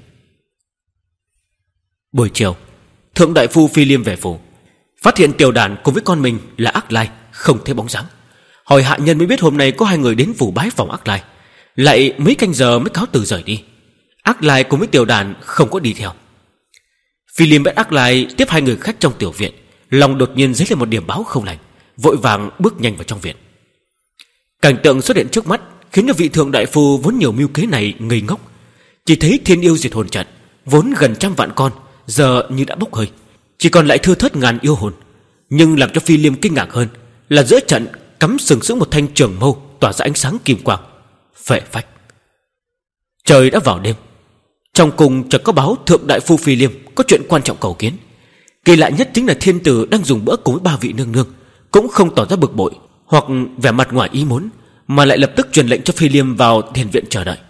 Buổi chiều, Thượng đại phu Phi Liêm về phủ, phát hiện Tiêu Đàn cùng với con mình là Ác Lai không thấy bóng dáng. Hỏi hạ nhân mới biết hôm nay có hai người đến phủ bái phòng Ác Lai, lại mấy canh giờ mới cáo từ rời đi. Ác Lai cùng với Tiêu Đàn không có đi theo. Phi Liêm biết Ác Lai tiếp hai người khách trong tiểu viện, lòng đột nhiên dấy lên một điểm báo không lành, vội vàng bước nhanh vào trong viện. Cảnh tượng xuất hiện trước mắt khiến cho vị thượng đại phu vốn nhiều mưu kế này ngây ngốc. Chỉ thấy thiên yêu diệt hồn trận vốn gần trăm vạn con, giờ như đã bốc hơi, chỉ còn lại thưa thớt ngàn yêu hồn. Nhưng làm cho Phi Liêm kinh ngạc hơn là giữa trận cắm sừng sững một thanh trường mâu tỏa ra ánh sáng kim quang, phệ phách. Trời đã vào đêm, trong cung chợt có báo thượng đại phu Phi Liêm có chuyện quan trọng cầu kiến. Kỳ lạ nhất chính là thiên tử đang dùng bữa cùng với ba vị nương nương cũng không tỏ ra bực bội hoặc vẻ mặt ngoài ý muốn, mà lại lập tức truyền lệnh cho Phi Liêm vào thiền viện chờ đợi.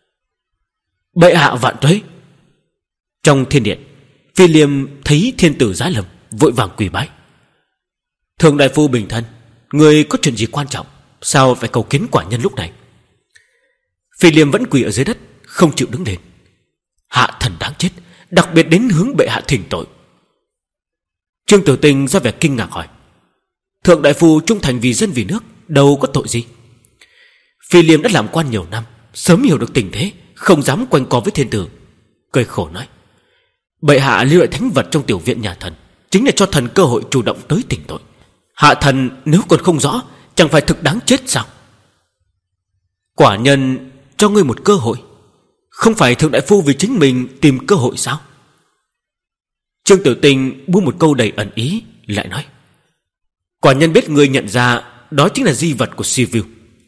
Bệ hạ vạn tuế. Trong thiên điện, Phi Liêm thấy thiên tử giá lâm, vội vàng quỳ bái. Thượng đại phu bình thân, người có chuyện gì quan trọng, sao phải cầu kiến quả nhân lúc này? Phi Liêm vẫn quỳ ở dưới đất, không chịu đứng lên. Hạ thần đáng chết, đặc biệt đến hướng bệ hạ thỉnh tội. Trương Tử Tinh ra vẻ kinh ngạc hỏi: thượng đại phu trung thành vì dân vì nước, đâu có tội gì? Phi Liêm đã làm quan nhiều năm, sớm hiểu được tình thế, không dám quanh co với thiên tử, cười khổ nói: bệ hạ lưu lại thánh vật trong tiểu viện nhà thần, chính là cho thần cơ hội chủ động tới tỉnh tội. Hạ thần nếu còn không rõ, chẳng phải thực đáng chết sao? Quả nhân cho ngươi một cơ hội, không phải thượng đại phu vì chính mình tìm cơ hội sao? Trương Tử Tinh buông một câu đầy ẩn ý, lại nói: quả nhân biết ngươi nhận ra đó chính là di vật của Sivu.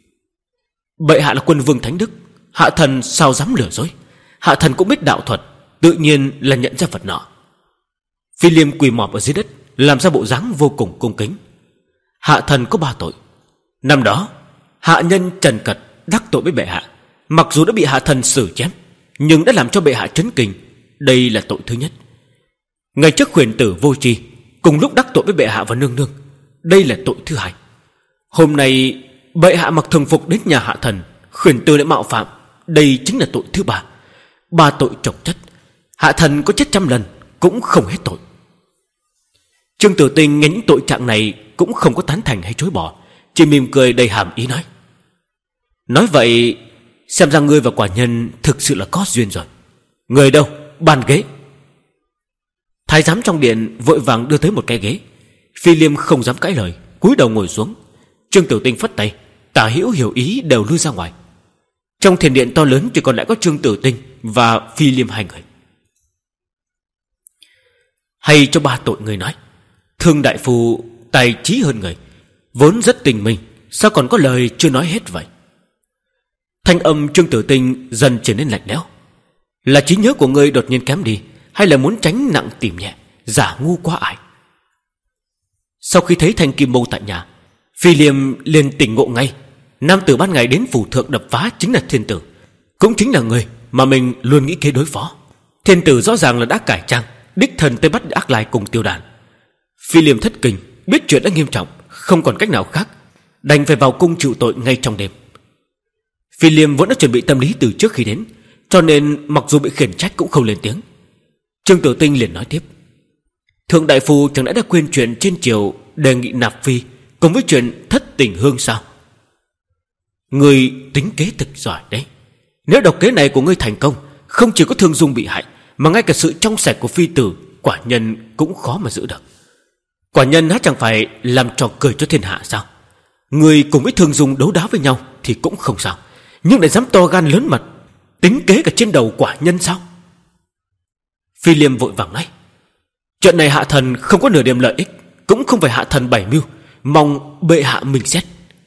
Bệ hạ là quân vương thánh đức, hạ thần sao dám lừa dối? Hạ thần cũng biết đạo thuật, tự nhiên là nhận ra vật nọ. Phi Liêm quỳ mọp ở dưới đất, làm ra bộ dáng vô cùng cung kính. Hạ thần có ba tội. Năm đó hạ nhân Trần Cật đắc tội với bệ hạ, mặc dù đã bị hạ thần xử chém, nhưng đã làm cho bệ hạ chấn kinh. Đây là tội thứ nhất. Ngày trước khuyển tử vô tri cùng lúc đắc tội với bệ hạ và nương nương, đây là tội thứ hai. Hôm nay bệ hạ mặc thường phục đến nhà hạ thần, khuyển tử lại mạo phạm, đây chính là tội thứ ba. Ba tội chồng chất, hạ thần có chết trăm lần cũng không hết tội. Trương Tử Tinh nghe những tội trạng này cũng không có tán thành hay chối bỏ, chỉ mỉm cười đầy hàm ý nói: nói vậy xem ra ngươi và quả nhân thực sự là có duyên rồi. Người đâu? Bàn ghế. Thái giám trong điện vội vàng đưa tới một cái ghế. Phi Liêm không dám cãi lời, cúi đầu ngồi xuống. Trương Tử Tinh phất tay, Tả Hữu hiểu ý đều lui ra ngoài. Trong thiền điện to lớn chỉ còn lại có Trương Tử Tinh và Phi Liêm hai người. Hay cho ba tội người nói, Thương đại phu tài trí hơn người, vốn rất tình mình, sao còn có lời chưa nói hết vậy? Thanh âm Trương Tử Tinh dần trở nên lạnh lẽo. Là trí nhớ của ngươi đột nhiên kém đi, hay là muốn tránh nặng tìm nhẹ, giả ngu quá ải? Sau khi thấy thanh kim mâu tại nhà, Phi Liêm liền tỉnh ngộ ngay. Nam tử ban ngày đến phủ thượng đập phá chính là thiên tử, cũng chính là người mà mình luôn nghĩ kế đối phó. Thiên tử rõ ràng là đã cải trang, đích thân tới bắt Ác Lai cùng Tiêu Đàn. Phi Liêm thất kinh, biết chuyện đã nghiêm trọng, không còn cách nào khác, đành phải vào cung chịu tội ngay trong đêm. Phi Liêm vẫn đã chuẩn bị tâm lý từ trước khi đến, cho nên mặc dù bị khiển trách cũng không lên tiếng. Trương Tử Tinh liền nói tiếp: Thượng đại phu chẳng lẽ đã quên chuyện trên triều đề nghị nạp phi cùng với chuyện thất tình hương sao? Ngươi tính kế thực giỏi đấy. Nếu độc kế này của ngươi thành công, không chỉ có Thương Dung bị hại, mà ngay cả sự trong sạch của phi tử quả nhân cũng khó mà giữ được. Quả nhân há chẳng phải làm trò cười cho thiên hạ sao? Ngươi cùng với Thương Dung đấu đá với nhau thì cũng không sao, nhưng lại dám to gan lớn mật tính kế cả trên đầu quả nhân sao? Phi Liêm vội vàng nói, chuyện này hạ thần không có nửa điểm lợi ích, cũng không phải hạ thần bày mưu, mong bệ hạ minh xét.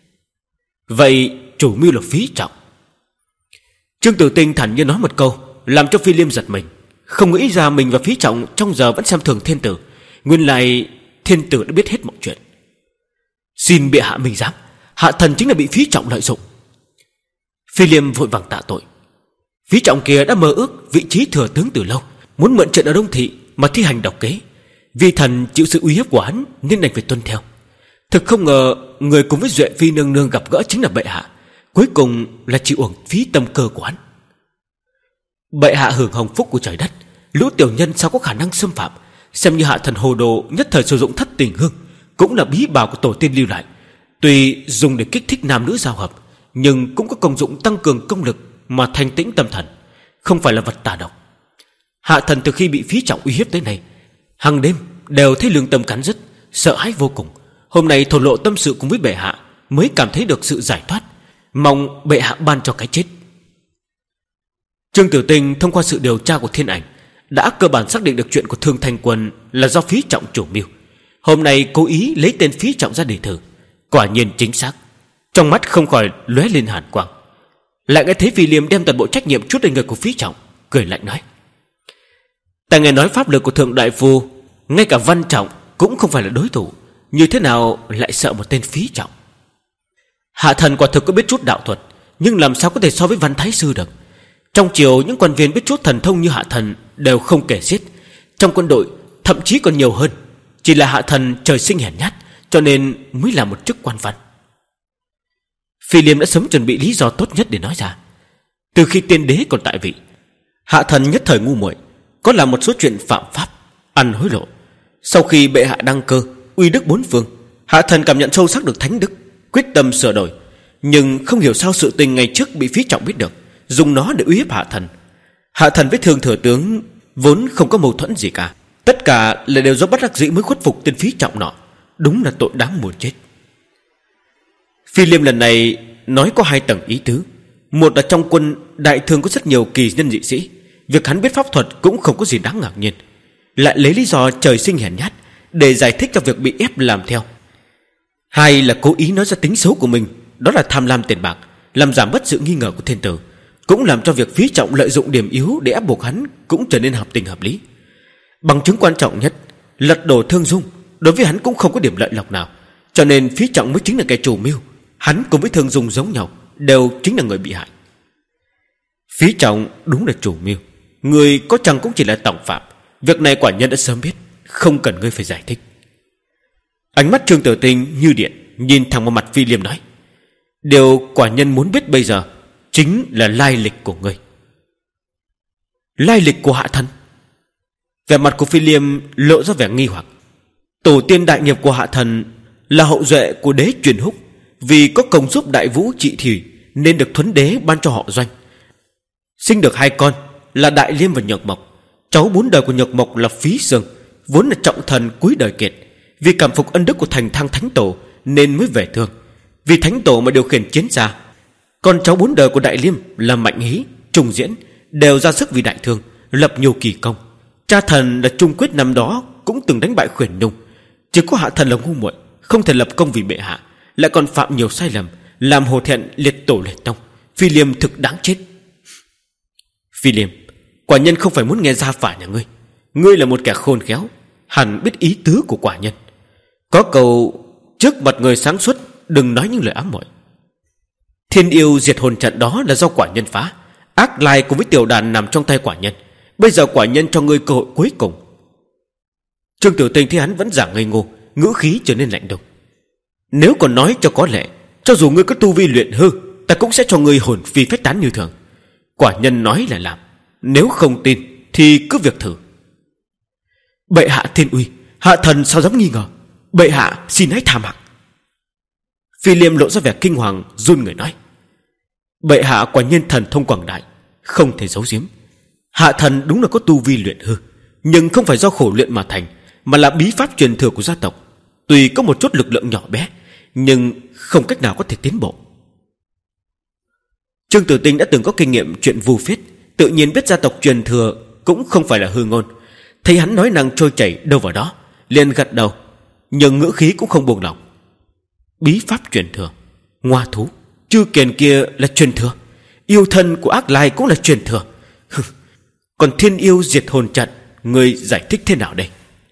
Vậy chủ mưu là Phí Trọng. Trương Tử Tinh thản nhiên nói một câu, làm cho Phi Liêm giật mình, không nghĩ ra mình và Phí Trọng trong giờ vẫn xem thường thiên tử, nguyên lại thiên tử đã biết hết mọi chuyện. Xin bệ hạ minh giám, hạ thần chính là bị Phí Trọng lợi dụng. Phi Liêm vội vàng tạ tội. Phí Trọng kia đã mơ ước vị trí thừa tướng từ lâu, muốn mượn trận ở Đông Thị mà thi hành độc kế. Vì thần chịu sự uy hiếp của hắn nên đành phải tuân theo. Thực không ngờ người cùng với Duệ Phi nương nương gặp gỡ chính là bệ hạ, cuối cùng là chịu uổng phí tâm cơ của hắn. Bệ hạ hưởng hồng phúc của trời đất, lũ tiểu nhân sao có khả năng xâm phạm? Xem như hạ thần hồ đồ nhất thời sử dụng thất tình hương, cũng là bí bảo của tổ tiên lưu lại, tuy dùng để kích thích nam nữ giao hợp, nhưng cũng có công dụng tăng cường công lực mà thanh tĩnh tâm thần, không phải là vật tà độc. Hạ thần từ khi bị Phí Trọng uy hiếp tới nay, hàng đêm đều thấy lương tâm cắn rứt, sợ hãi vô cùng. Hôm nay thổ lộ tâm sự cùng với bệ hạ, mới cảm thấy được sự giải thoát, mong bệ hạ ban cho cái chết. Trương Tử Tinh thông qua sự điều tra của Thiên Ảnh đã cơ bản xác định được chuyện của Thương Thanh Quân là do Phí Trọng chủ mưu. Hôm nay cố ý lấy tên Phí Trọng ra để thử, quả nhiên chính xác. Trong mắt không khỏi lóe lên hàn quang. Lại nghe thấy Phi Liêm đem toàn bộ trách nhiệm chút lên người của Phí Trọng, cười lạnh nói, ta nghe nói pháp lực của Thượng Đại Phu, ngay cả Văn Trọng cũng không phải là đối thủ, như thế nào lại sợ một tên Phí Trọng? Hạ thần quả thực có biết chút đạo thuật, nhưng làm sao có thể so với Văn Thái Sư được? Trong triều những quan viên biết chút thần thông như hạ thần đều không kể xiết, trong quân đội thậm chí còn nhiều hơn. Chỉ là hạ thần trời sinh hèn nhát, cho nên mới là một chức quan văn. Phi Liêm đã sớm chuẩn bị lý do tốt nhất để nói ra. Từ khi tiên đế còn tại vị, hạ thần nhất thời ngu muội, có làm một số chuyện phạm pháp, ăn hối lộ. Sau khi bệ hạ đăng cơ, uy đức bốn phương, hạ thần cảm nhận sâu sắc được thánh đức, quyết tâm sửa đổi. Nhưng không hiểu sao sự tình ngày trước bị Phí Trọng biết được, dùng nó để uy hiếp hạ thần. Hạ thần với Thương thừa tướng vốn không có mâu thuẫn gì cả, tất cả là đều do bất đắc dĩ mới khuất phục tên Phí Trọng nọ. Đúng là tội đáng muốn chết. Phi Liêm lần này nói có hai tầng ý tứ. Một là trong quân đại thương có rất nhiều kỳ nhân dị sĩ, việc hắn biết pháp thuật cũng không có gì đáng ngạc nhiên, lại lấy lý do trời sinh hèn nhát để giải thích cho việc bị ép làm theo. Hai là cố ý nói ra tính xấu của mình, đó là tham lam tiền bạc, làm giảm bớt sự nghi ngờ của thiên tử, cũng làm cho việc Phí Trọng lợi dụng điểm yếu để ép buộc hắn cũng trở nên hợp tình hợp lý. Bằng chứng quan trọng nhất, lật đổ Thương Dung đối với hắn cũng không có điểm lợi lộc nào, cho nên Phí Trọng mới chính là kẻ chủ mưu. Hắn cùng với Thương Dung giống nhau, đều chính là người bị hại. Phí Trọng đúng là chủ mưu, người có chăng cũng chỉ là tổng phạm. Việc này quả nhân đã sớm biết, không cần ngươi phải giải thích. Ánh mắt Trương Tử Tinh như điện nhìn thẳng vào mặt Phi Liêm nói, điều quả nhân muốn biết bây giờ chính là lai lịch của ngươi. Lai lịch của hạ thần? Vẻ mặt của Phi Liêm lộ ra vẻ nghi hoặc. Tổ tiên đại nghiệp của hạ thần là hậu duệ của đế Truyền Húc, vì có công giúp Đại Vũ trị thủy nên được Thuấn đế ban cho họ Doanh, sinh được hai con là Đại Liêm và Nhược Mộc. Cháu bốn đời của Nhược Mộc là Phí Sương, vốn là trọng thần cuối đời kiệt, vì cảm phục ân đức của Thành Thang Thánh Tổ nên mới về Thương, vì Thánh Tổ mà điều khiển chiến xa. Con cháu bốn đời của Đại Liêm là Mạnh Hí, Trùng Diễn đều ra sức vì Đại Thương, lập nhiều kỳ công. Cha thần là Trung Quyết năm đó cũng từng đánh bại Khuyển Nhung. Chỉ có hạ thần là ngu muội, không thể lập công vì bệ hạ, lại còn phạm nhiều sai lầm, làm hổ thẹn liệt tổ liệt tông. Phi Liêm thực đáng chết. Phi Liêm, quả nhân không phải muốn nghe gia phả nhà ngươi. Ngươi là một kẻ khôn khéo, hẳn biết ý tứ của quả nhân. Có câu trước mặt người sáng suốt đừng nói những lời ám muội. Thiên yêu diệt hồn trận đó là do quả nhân phá, ác lai cùng với tiểu đàn nằm trong tay quả nhân. Bây giờ quả nhân cho ngươi cơ hội cuối cùng. Trương Tiểu Tinh thấy hắn vẫn giả ngây ngô, ngữ khí trở nên lạnh đùng. Nếu còn nói cho có lẽ, cho dù ngươi có tu vi luyện hư, ta cũng sẽ cho ngươi hồn phi phách tán như thường. Quả nhân nói là làm, nếu không tin thì cứ việc thử. Bệ hạ thiên uy, hạ thần sao dám nghi ngờ. Bệ hạ xin hãy tha mạng. Phi Liêm lộ ra vẻ kinh hoàng, run người nói: Bệ hạ quả nhiên thần thông quảng đại, không thể giấu giếm. Hạ thần đúng là có tu vi luyện hư, nhưng không phải do khổ luyện mà thành, mà là bí pháp truyền thừa của gia tộc. Tuy có một chút lực lượng nhỏ bé, nhưng không cách nào có thể tiến bộ. Trương Tử Tinh đã từng có kinh nghiệm chuyện vu phiết, tự nhiên biết gia tộc truyền thừa cũng không phải là hư ngôn. Thấy hắn nói năng trôi chảy đâu vào đó, liền gật đầu, nhưng ngữ khí cũng không buông lỏng. Bí pháp truyền thừa, Ngoa thú, Chư Kiền kia là truyền thừa, yêu thân của Ác Lai cũng là truyền thừa. Còn thiên yêu diệt hồn trận, người giải thích thế nào đây?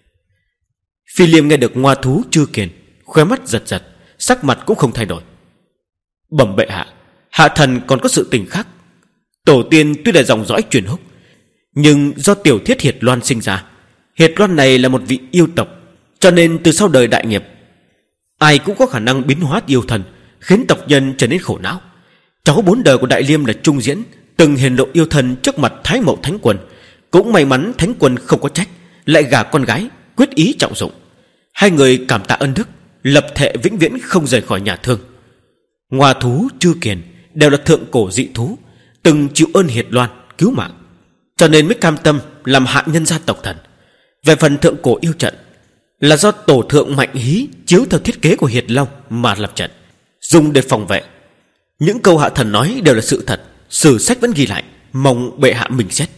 Phi Liêm nghe được Ngoa thú Chư Kiền, khóe mắt giật giật, sắc mặt cũng không thay đổi. Bẩm bệ hạ, hạ thần còn có sự tình khác. Tổ tiên tuy là dòng dõi truyền húc, nhưng do tiểu thiết Hiệt Loan sinh ra. Hiệt Loan này là một vị yêu tộc, cho nên từ sau đời đại nghiệp, ai cũng có khả năng biến hóa yêu thần, khiến tộc nhân trở nên khổ não. Cháu bốn đời của Đại Liêm là Trung Diễn, từng hiển lộ yêu thần trước mặt Thái Mậu Thánh Quân. Cũng may mắn Thánh Quân không có trách, lại gả con gái, quyết ý trọng dụng. Hai người cảm tạ ân đức, lập thệ vĩnh viễn không rời khỏi nhà Thương. Ngoa thú Chư Kiền đều là thượng cổ dị thú, từng chịu ơn Hiệt Loan cứu mạng, cho nên mới cam tâm làm hạ nhân gia tộc thần. Về phần thượng cổ yêu trận, là do tổ thượng Mạnh Hí chiếu theo thiết kế của Hiệt Long mà lập trận, dùng để phòng vệ. Những câu hạ thần nói đều là sự thật, sử sách vẫn ghi lại, mong bệ hạ minh xét.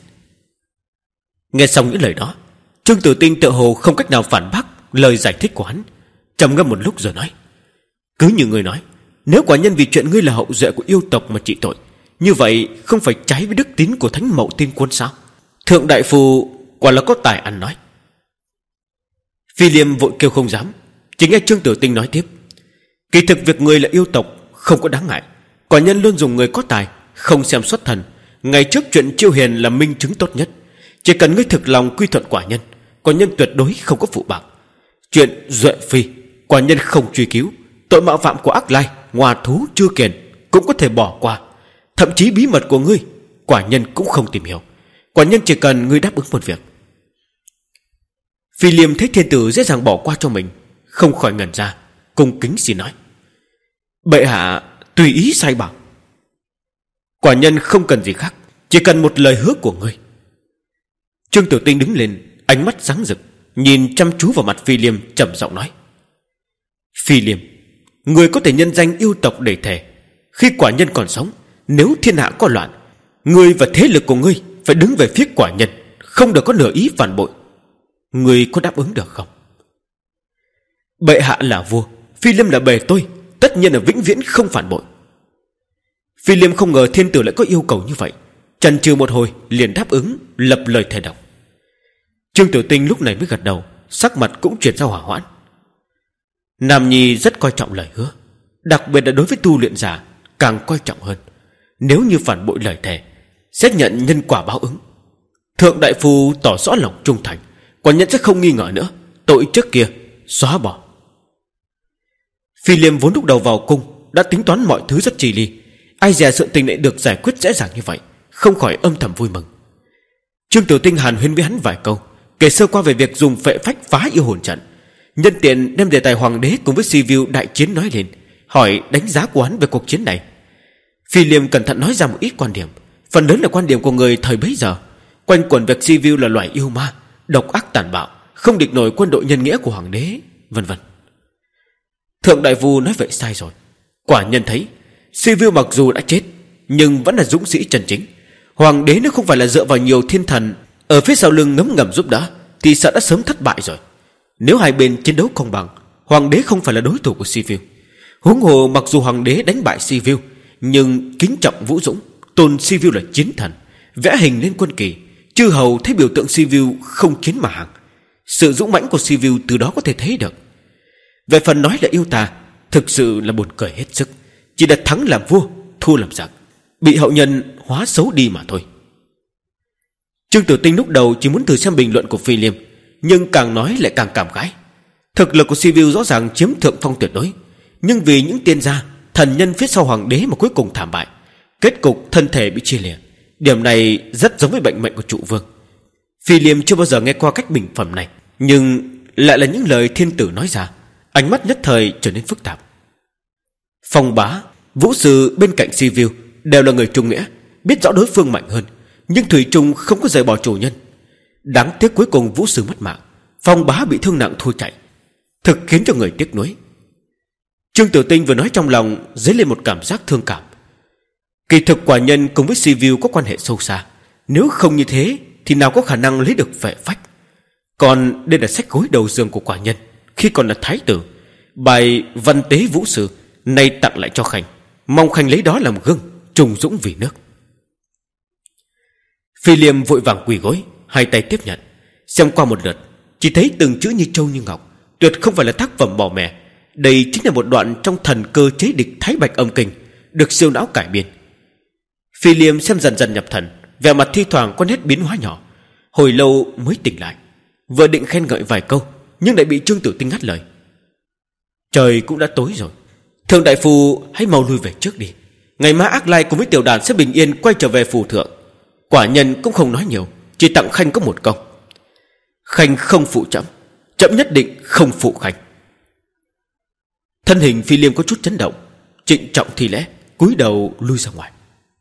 Nghe xong những lời đó, Trương Tử Tinh tự hồ không cách nào phản bác lời giải thích của hắn, trầm ngâm một lúc rồi nói: Cứ như ngươi nói, nếu quả nhân vì chuyện ngươi là hậu duệ của yêu tộc mà trị tội, như vậy không phải trái với đức tín của Thánh Mậu Tiên Quân sao? Thượng đại phu quả là có tài ăn nói. Phi Liêm vội kêu không dám, chỉ nghe Trương Tử Tinh nói tiếp: Kỳ thực việc người là yêu tộc không có đáng ngại, quả nhân luôn dùng người có tài, không xem xuất thần. Ngày trước chuyện Chiêu Hiền là minh chứng tốt nhất. Chỉ cần ngươi thực lòng quy thuận quả nhân, quả nhân tuyệt đối không có phụ bạc. Chuyện Duệ Phi, quả nhân không truy cứu. Tội mạo phạm của Ác Lai, Ngoa thú Chư Kiền cũng có thể bỏ qua. Thậm chí bí mật của ngươi, quả nhân cũng không tìm hiểu. Quả nhân chỉ cần ngươi đáp ứng một việc. Phi Liêm thấy thiên tử dễ dàng bỏ qua cho mình, không khỏi ngẩn ra, cung kính xin nói: Bệ hạ tùy ý sai bảo. Quả nhân không cần gì khác, chỉ cần một lời hứa của ngươi. Trương Tử Tinh đứng lên, ánh mắt sáng rực, nhìn chăm chú vào mặt Phi Liêm, trầm giọng nói: Phi Liêm, người có thể nhân danh yêu tộc để thề, khi quả nhân còn sống, nếu thiên hạ có loạn, ngươi và thế lực của ngươi phải đứng về phía quả nhân, không được có nửa ý phản bội. Ngươi có đáp ứng được không? Bệ hạ là vua, Phi Liêm là bề tôi, tất nhiên là vĩnh viễn không phản bội. Phi Liêm không ngờ thiên tử lại có yêu cầu như vậy, chần chừ một hồi liền đáp ứng, lập lời thề độc. Trương Tử Tinh lúc này mới gật đầu, sắc mặt cũng chuyển ra hỏa hoãn. Nam nhi rất coi trọng lời hứa, đặc biệt là đối với tu luyện giả càng coi trọng hơn. Nếu như phản bội lời thề, sẽ nhận nhân quả báo ứng. Thượng đại phu tỏ rõ lòng trung thành, quả nhân sẽ không nghi ngờ nữa, tội trước kia xóa bỏ. Phi Liêm vốn lúc đầu vào cung đã tính toán mọi thứ rất chi ly, ai dè sự tình lại được giải quyết dễ dàng như vậy, không khỏi âm thầm vui mừng. Trương Tử Tinh hàn huyên với hắn vài câu, kể sơ qua về việc dùng phệ phách phá yêu hồn trận, nhân tiện đem đề tài hoàng đế cùng với Sibiu đại chiến nói lên, hỏi đánh giá của hắn về cuộc chiến này. Phi Liêm cẩn thận nói ra một ít quan điểm, phần lớn là quan điểm của người thời bấy giờ, quanh quẩn việc Sibiu là loài yêu ma, độc ác tàn bạo, không địch nổi quân đội nhân nghĩa của hoàng đế, vân vân. Thượng đại phu nói vậy sai rồi. Quả nhân thấy Sibiu mặc dù đã chết, nhưng vẫn là dũng sĩ chân chính. Hoàng đế nếu không phải là dựa vào nhiều thiên thần ở phía sau lưng ngấm ngầm giúp đỡ, thì sợ đã sớm thất bại rồi. Nếu hai bên chiến đấu công bằng, hoàng đế không phải là đối thủ của Sibiu. Huống hồ mặc dù hoàng đế đánh bại Sibiu, nhưng kính trọng vũ dũng, tôn Sibiu là chiến thần, vẽ hình lên quân kỳ, chư hầu thấy biểu tượng Sibiu không chiến mà hàng. Sự dũng mãnh của Sibiu từ đó có thể thấy được. Về phần nói là yêu tà, thực sự là buồn cười hết sức. Chỉ đã thắng làm vua, thua làm giặc, bị hậu nhân hóa xấu đi mà thôi. Trương Tử Tinh lúc đầu chỉ muốn thử xem bình luận của Phi Liêm, nhưng càng nói lại càng cảm khái. Thực lực của Sibiu rõ ràng chiếm thượng phong tuyệt đối, nhưng vì những tiên gia thần nhân phía sau hoàng đế mà cuối cùng thảm bại, kết cục thân thể bị chia lìa. Điểm này rất giống với bệnh mệnh của trụ vương. Phi Liêm chưa bao giờ nghe qua cách bình phẩm này, nhưng lại là những lời thiên tử nói ra, Ánh mắt nhất thời trở nên phức tạp. Phong Bá, Vũ Sư bên cạnh Sivu đều là người trung nghĩa, biết rõ đối phương mạnh hơn, nhưng thủy chung không có rời bỏ chủ nhân. Đáng tiếc cuối cùng Vũ Sư mất mạng, Phong Bá bị thương nặng thua chạy, thực khiến cho người tiếc nuối. Trương Tử Tinh vừa nói trong lòng dấy lên một cảm giác thương cảm. Kỳ thực quả nhân cùng với Sivu có quan hệ sâu xa, nếu không như thế thì nào có khả năng lấy được vệ phách. Còn đây là sách gối đầu giường của quả nhân khi còn là thái tử, bài Văn Tế Vũ Sư nay tặng lại cho Khanh, mong Khanh lấy đó làm gương, trùng dũng vì nước. Phi Liêm vội vàng quỳ gối, hai tay tiếp nhận, xem qua một lượt, chỉ thấy từng chữ như châu như ngọc, tuyệt không phải là tác phẩm bỏ mè. Đây chính là một đoạn trong thần cơ chế địch Thái Bạch Âm Kinh, được siêu não cải biên. Phi Liêm xem dần dần nhập thần, vẻ mặt thi thoảng có nét biến hóa nhỏ, hồi lâu mới tỉnh lại, vừa định khen ngợi vài câu, nhưng lại bị Trương Tử Tinh ngắt lời. Trời cũng đã tối rồi, Thượng đại phu hãy mau lui về trước đi, ngày mai Ác Lai cùng với tiểu đàn sẽ bình yên quay trở về phủ thượng. Quả nhân cũng không nói nhiều, chỉ tặng Khanh có một câu. Khanh không phụ trẫm, trẫm nhất định không phụ Khanh. Thân hình Phi Liêm có chút chấn động, trịnh trọng thi lễ, cúi đầu lui ra ngoài.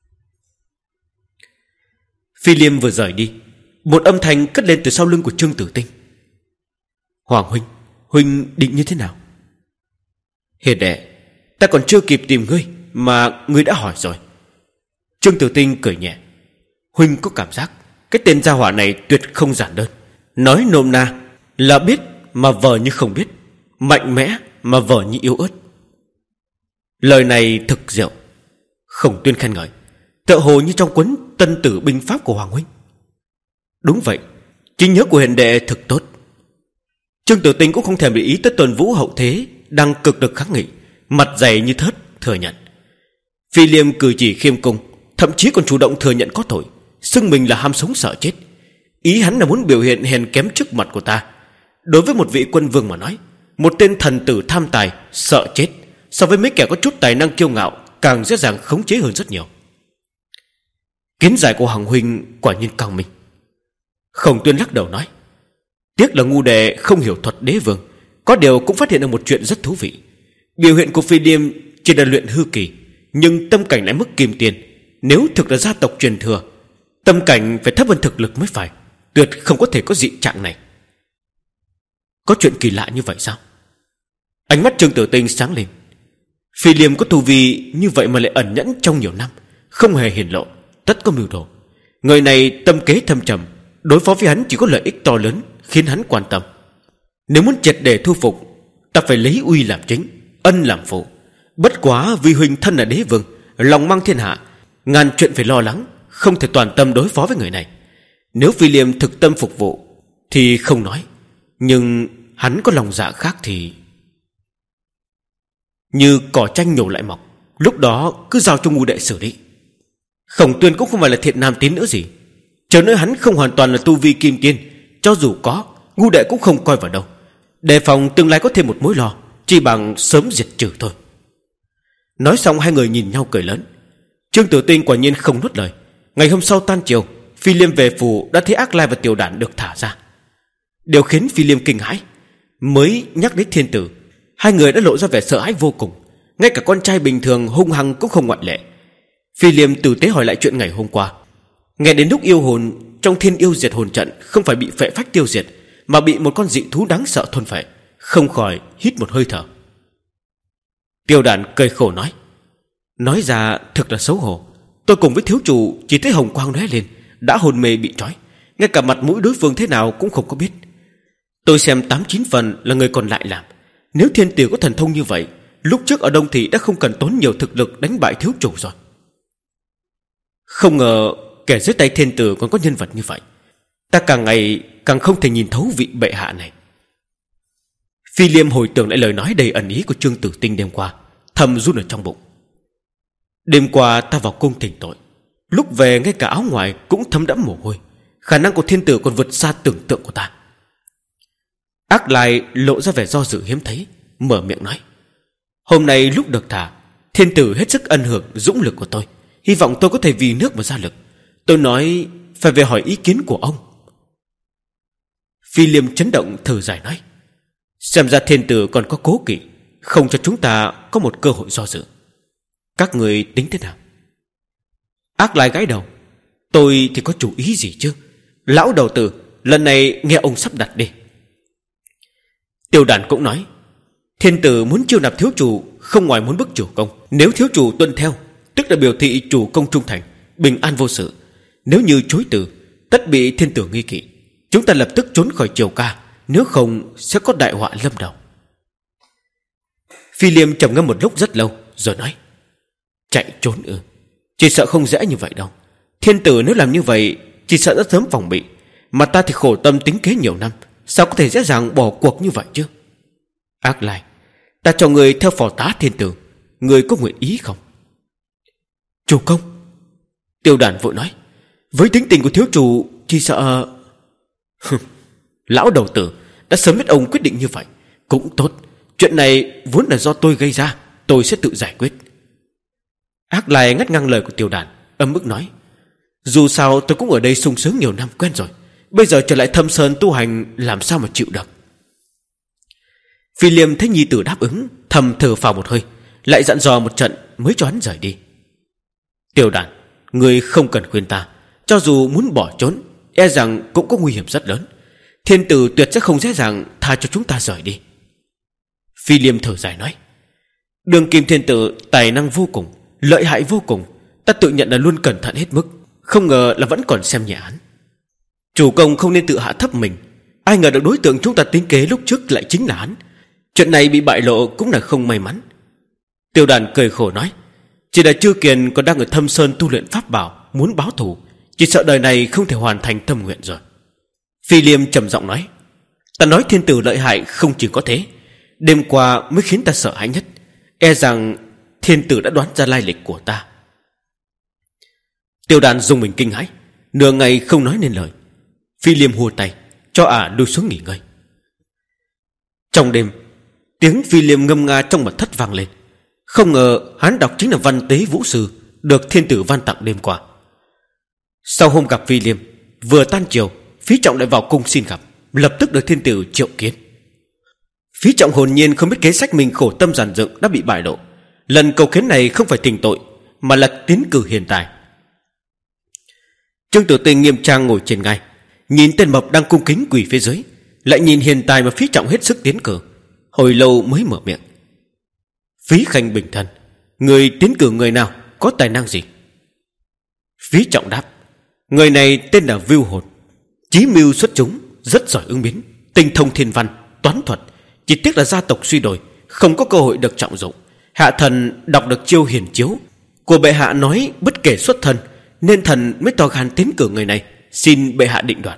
Phi Liêm vừa rời đi, một âm thanh cất lên từ sau lưng của Trương Tử Tinh. Hoàng huynh, huynh định như thế nào? Hiền đệ, ta còn chưa kịp tìm ngươi mà ngươi đã hỏi rồi. Trương Tử Tinh cười nhẹ. Huynh có cảm giác cái tên gia hỏa này tuyệt không giản đơn. Nói nôm na là biết mà vờ như không biết, mạnh mẽ mà vờ như yếu ớt. Lời này thực diệu. Khổng Tuyên khen ngợi, tựa hồ như trong cuốn Tân Tử Binh Pháp của Hoàng huynh. Đúng vậy, trí nhớ của hiền đệ thực tốt. Trương Tử Tinh cũng không thèm để ý tới Tuần Vũ hậu thế đang cực lực kháng nghị, mặt dày như thớt thừa nhận. Phi Liêm cử chỉ khiêm cung, thậm chí còn chủ động thừa nhận có tội, xưng mình là ham sống sợ chết. Ý hắn là muốn biểu hiện hèn kém trước mặt của ta. Đối với một vị quân vương mà nói, một tên thần tử tham tài sợ chết so với mấy kẻ có chút tài năng kiêu ngạo càng dễ dàng khống chế hơn rất nhiều. Kiến giải của Hoàng huynh quả nhiên cao minh. Khổng Tuyên lắc đầu nói, tiếc là ngu đệ không hiểu thuật đế vương, có điều cũng phát hiện được một chuyện rất thú vị. Biểu hiện của Phi Liêm chỉ là luyện hư kỳ, nhưng tâm cảnh lại mức kim tiền. Nếu thực là gia tộc truyền thừa, tâm cảnh phải thấp hơn thực lực mới phải, tuyệt không có thể có dị trạng này. Có chuyện kỳ lạ như vậy sao? Ánh mắt Trương Tử Tinh sáng lên. Phi Liêm có tu vi như vậy mà lại ẩn nhẫn trong nhiều năm, không hề hiển lộ, tất có mưu đồ. Người này tâm kế thâm trầm, đối phó với hắn chỉ có lợi ích to lớn khiến hắn quan tâm. Nếu muốn triệt để thu phục, ta phải lấy uy làm chính, ân làm phụ. Bất quá vì huynh thân là đế vương, lòng mang thiên hạ, ngàn chuyện phải lo lắng, không thể toàn tâm đối phó với người này. Nếu Phi Liêm thực tâm phục vụ thì không nói, nhưng hắn có lòng dạ khác thì... Như cỏ tranh nhổ lại mọc, lúc đó cứ giao cho ngu đệ xử lý. Khổng Tuyên cũng không phải là thiện nam tín nữa gì, chờ nữa hắn không hoàn toàn là tu vi kim tiên, cho dù có, ngu đệ cũng không coi vào đâu. Đề phòng tương lai có thêm một mối lo, chỉ bằng sớm diệt trừ thôi. Nói xong hai người nhìn nhau cười lớn. Trương Tử Tinh quả nhiên không nuốt lời. Ngày hôm sau tan chiều, Phi Liêm về phủ đã thấy Ác Lai và Tiểu Đản được thả ra. Điều khiến Phi Liêm kinh hãi, mới nhắc đến thiên tử, hai người đã lộ ra vẻ sợ hãi vô cùng. Ngay cả con trai bình thường hung hăng cũng không ngoại lệ. Phi Liêm tử tế hỏi lại chuyện ngày hôm qua. Nghe đến lúc yêu hồn trong Thiên Yêu Diệt Hồn Trận không phải bị phệ phách tiêu diệt, mà bị một con dị thú đáng sợ thôn phệ, không khỏi hít một hơi thở. Tiểu Đản cười khổ nói, nói ra thật là xấu hổ. Tôi cùng với thiếu chủ chỉ thấy hồng quang lóe lên, đã hồn mê bị trói, ngay cả mặt mũi đối phương thế nào cũng không có biết. Tôi xem tám chín phần là người còn lại làm. Nếu thiên tử có thần thông như vậy, lúc trước ở Đông Thị đã không cần tốn nhiều thực lực đánh bại thiếu chủ rồi. Không ngờ kẻ dưới tay thiên tử còn có nhân vật như vậy. Ta càng ngày càng không thể nhìn thấu vị bệ hạ này. Phi Liêm hồi tưởng lại lời nói đầy ẩn ý của Trương Tử Tinh đêm qua, thầm run ở trong bụng. Đêm qua ta vào cung thỉnh tội, lúc về ngay cả áo ngoài cũng thấm đẫm mồ hôi. Khả năng của thiên tử còn vượt xa tưởng tượng của ta. Ác Lai lộ ra vẻ do dự hiếm thấy, mở miệng nói, hôm nay lúc được thả, thiên tử hết sức ân hưởng dũng lực của tôi, hy vọng tôi có thể vì nước mà ra lực. Tôi nói phải về hỏi ý kiến của ông. Phi Liêm chấn động thở dài nói, Xem ra thiên tử còn có cố kỵ, không cho chúng ta có một cơ hội do dự. Các người tính thế nào? Ác Lai gãi đầu. Tôi thì có chủ ý gì chứ? Lão đầu tử, lần này nghe ông sắp đặt đi. Tiêu Đàn cũng nói, thiên tử muốn chiêu nạp thiếu chủ, không ngoài muốn bức chủ công. Nếu thiếu chủ tuân theo, tức là biểu thị chủ công trung thành, bình an vô sự. Nếu như chối từ, tất bị thiên tử nghi kỵ. Chúng ta lập tức trốn khỏi triều ca, nếu không sẽ có đại họa lâm đầu. Phi Liêm trầm ngâm một lúc rất lâu rồi nói, chạy trốn ư? Chỉ sợ không dễ như vậy đâu. Thiên tử nếu làm như vậy chỉ sợ đã sớm phòng bị, mà ta thì khổ tâm tính kế nhiều năm, sao có thể dễ dàng bỏ cuộc như vậy chứ? Ác Lai, ta cho người theo phò tá thiên tử, người có nguyện ý không? Chủ công. Tiêu Đàn vội nói, với tính tình của thiếu chủ chỉ sợ... Lão đầu tử, đã sớm biết ông quyết định như vậy. Cũng tốt, chuyện này vốn là do tôi gây ra, tôi sẽ tự giải quyết. Ác Lai ngắt ngang lời của Tiêu Đàn, ấm ức nói, dù sao tôi cũng ở đây sung sướng nhiều năm quen rồi, bây giờ trở lại Thâm Sơn tu hành làm sao mà chịu được. Phi Liêm thấy nhi tử đáp ứng, thầm thở phào một hơi, lại dặn dò một trận mới cho hắn rời đi. Tiêu Đàn, người không cần khuyên ta, cho dù muốn bỏ trốn, e rằng cũng có nguy hiểm rất lớn. Thiên tử tuyệt sẽ không dễ dàng tha cho chúng ta rời đi. Phi Liêm thở dài nói, Đường Kim thiên tử tài năng vô cùng, lợi hại vô cùng, ta tự nhận là luôn cẩn thận hết mức, không ngờ là vẫn còn xem nhẹ hắn. Chủ công không nên tự hạ thấp mình, ai ngờ được đối tượng chúng ta tính kế lúc trước lại chính là hắn. Chuyện này bị bại lộ cũng là không may mắn. Tiêu Đàn cười khổ nói, chỉ là Chư Kiền còn đang ở Thâm Sơn tu luyện pháp bảo, muốn báo thù, chỉ sợ đời này không thể hoàn thành tâm nguyện rồi. Phi Liêm trầm giọng nói, ta nói thiên tử lợi hại không chỉ có thế, đêm qua mới khiến ta sợ hãi nhất, e rằng thiên tử đã đoán ra lai lịch của ta. Tiêu Đàn dùng mình kinh hãi, nửa ngày không nói nên lời. Phi Liêm hùa tay cho ả lui xuống nghỉ ngơi. Trong đêm, tiếng Phi Liêm ngâm nga trong mật thất vang lên. Không ngờ hắn đọc chính là văn tế vũ sư được thiên tử ban tặng đêm qua. Sau hôm gặp Phi Liêm, vừa tan chiều, Phí Trọng lại vào cung xin gặp, lập tức được thiên tử triệu kiến. Phí Trọng hồn nhiên không biết kế sách mình khổ tâm giản dựng đã bị bại lộ. Lần cầu kiến này không phải thỉnh tội, mà là tiến cử hiền tài. Trương Tử Tinh nghiêm trang ngồi trên ngai, nhìn tên mập đang cung kính quỳ phía dưới, lại nhìn hiền tài mà Phí Trọng hết sức tiến cử, hồi lâu mới mở miệng. Phí Khanh bình thân, người tiến cử người nào, có tài năng gì? Phí Trọng đáp, người này tên là Vưu Hồn, chí mưu xuất chúng, rất giỏi ứng biến, tinh thông thiên văn, toán thuật, chỉ tiếc là gia tộc suy đồi, không có cơ hội được trọng dụng. Hạ thần đọc được chiêu hiền chiếu của bệ hạ nói bất kể xuất thân, nên thần mới to gan tiến cử người này, xin bệ hạ định đoạt.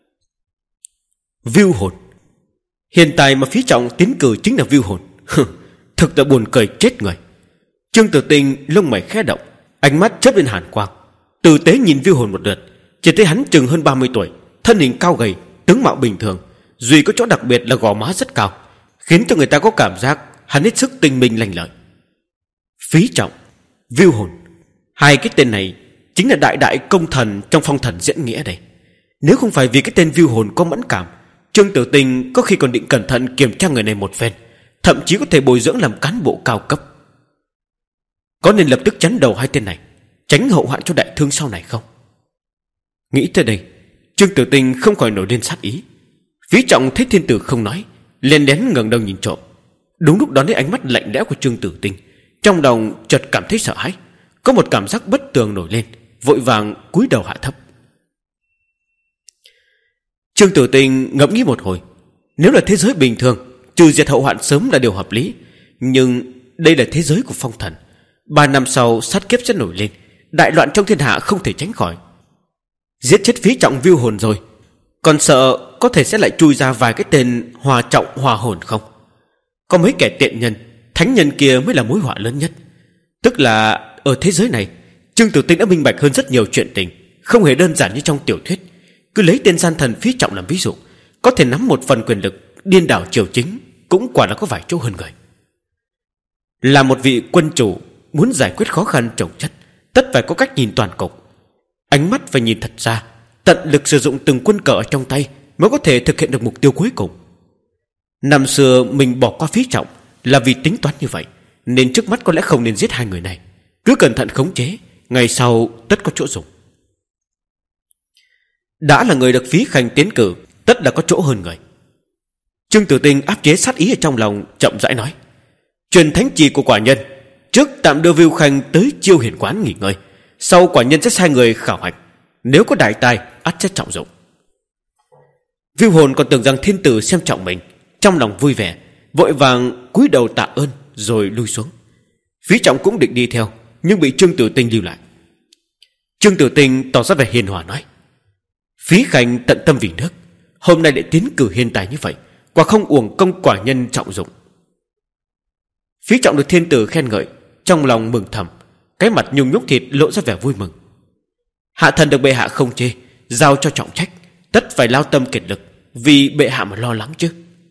Vưu Hồn, hiện tại mà Phí Trọng tiến cử chính là Vưu Hồn, thực là buồn cười chết người. Trương Tử Tinh lông mày khẽ động, ánh mắt chớp lên hàn quang, tử tế nhìn Vưu Hồn một lượt, chỉ thấy hắn chừng hơn ba mươi tuổi, thân hình cao gầy, tướng mạo bình thường, duy có chỗ đặc biệt là gò má rất cao, khiến cho người ta có cảm giác hắn hết sức tinh minh lanh lợi. Phí Trọng, Vưu Hồn, hai cái tên này chính là đại đại công thần trong phong thần diễn nghĩa đây. Nếu không phải vì cái tên Vưu Hồn có mẫn cảm, Trương Tử Tinh có khi còn định cẩn thận kiểm tra người này một phen, thậm chí có thể bồi dưỡng làm cán bộ cao cấp. Có nên lập tức chắn đầu hai tên này, tránh hậu hoạn cho đại thương sau này không? Nghĩ tới đây, Trương Tử Tinh không khỏi nổi lên sát ý. Phí Trọng thấy thiên tử không nói, liền đén ngẩng đầu nhìn trộm. Đúng lúc đón thấy ánh mắt lạnh lẽo của Trương Tử Tinh, trong lòng chợt cảm thấy sợ hãi, có một cảm giác bất tường nổi lên, vội vàng cúi đầu hạ thấp. Trương Tử Tinh ngẫm nghĩ một hồi, nếu là thế giới bình thường, trừ diệt hậu hoạn sớm là điều hợp lý, nhưng đây là thế giới của phong thần, ba năm sau sát kiếp sẽ nổi lên, đại loạn trong thiên hạ không thể tránh khỏi. Giết chết Phí Trọng Vưu Hồn rồi, còn sợ có thể sẽ lại chui ra vài cái tên Hòa Trọng Hòa Hồn không? Có mấy kẻ tiện nhân, thánh nhân kia mới là mối họa lớn nhất. Tức là ở thế giới này, Trương Tử Tinh đã minh bạch hơn rất nhiều chuyện tình, không hề đơn giản như trong tiểu thuyết. Cứ lấy tên gian thần Phí Trọng làm ví dụ, có thể nắm một phần quyền lực, điên đảo triều chính, cũng quả là có vài chỗ hơn người. Là một vị quân chủ, muốn giải quyết khó khăn chồng chất, tất phải có cách nhìn toàn cục. Ánh mắt phải nhìn thật xa, tận lực sử dụng từng quân cờ ở trong tay mới có thể thực hiện được mục tiêu cuối cùng. Năm xưa mình bỏ qua Phí Trọng là vì tính toán như vậy, nên trước mắt có lẽ không nên giết hai người này. Cứ cẩn thận khống chế, ngày sau tất có chỗ dùng. Đã là người được Phí Khanh tiến cử, tất là có chỗ hơn người. Trương Tử Tinh áp chế sát ý ở trong lòng, chậm rãi nói: truyền thánh chỉ của quả nhân, trước tạm đưa Vưu Khanh tới Chiêu Hiển quán nghỉ ngơi, sau quả nhân sẽ sai người khảo hạch, nếu có đại tài ắt sẽ trọng dụng. Vưu Hồn còn tưởng rằng thiên tử xem trọng mình, trong lòng vui vẻ, vội vàng cúi đầu tạ ơn rồi lui xuống. Phí Trọng cũng định đi theo, nhưng bị Trương Tử Tinh lưu lại. Trương Tử Tinh tỏ ra vẻ hiền hòa nói: Phí Khanh tận tâm vì nước, hôm nay lại tiến cử hiền tài như vậy, quả không uổng công quả nhân trọng dụng. Phí Trọng được thiên tử khen ngợi, trong lòng mừng thầm, cái mặt nhung nhúc thịt lộ ra vẻ vui mừng. Hạ thần được bệ hạ không chê, giao cho trọng trách, tất phải lao tâm kiệt lực, vì bệ hạ mà lo lắng chứ.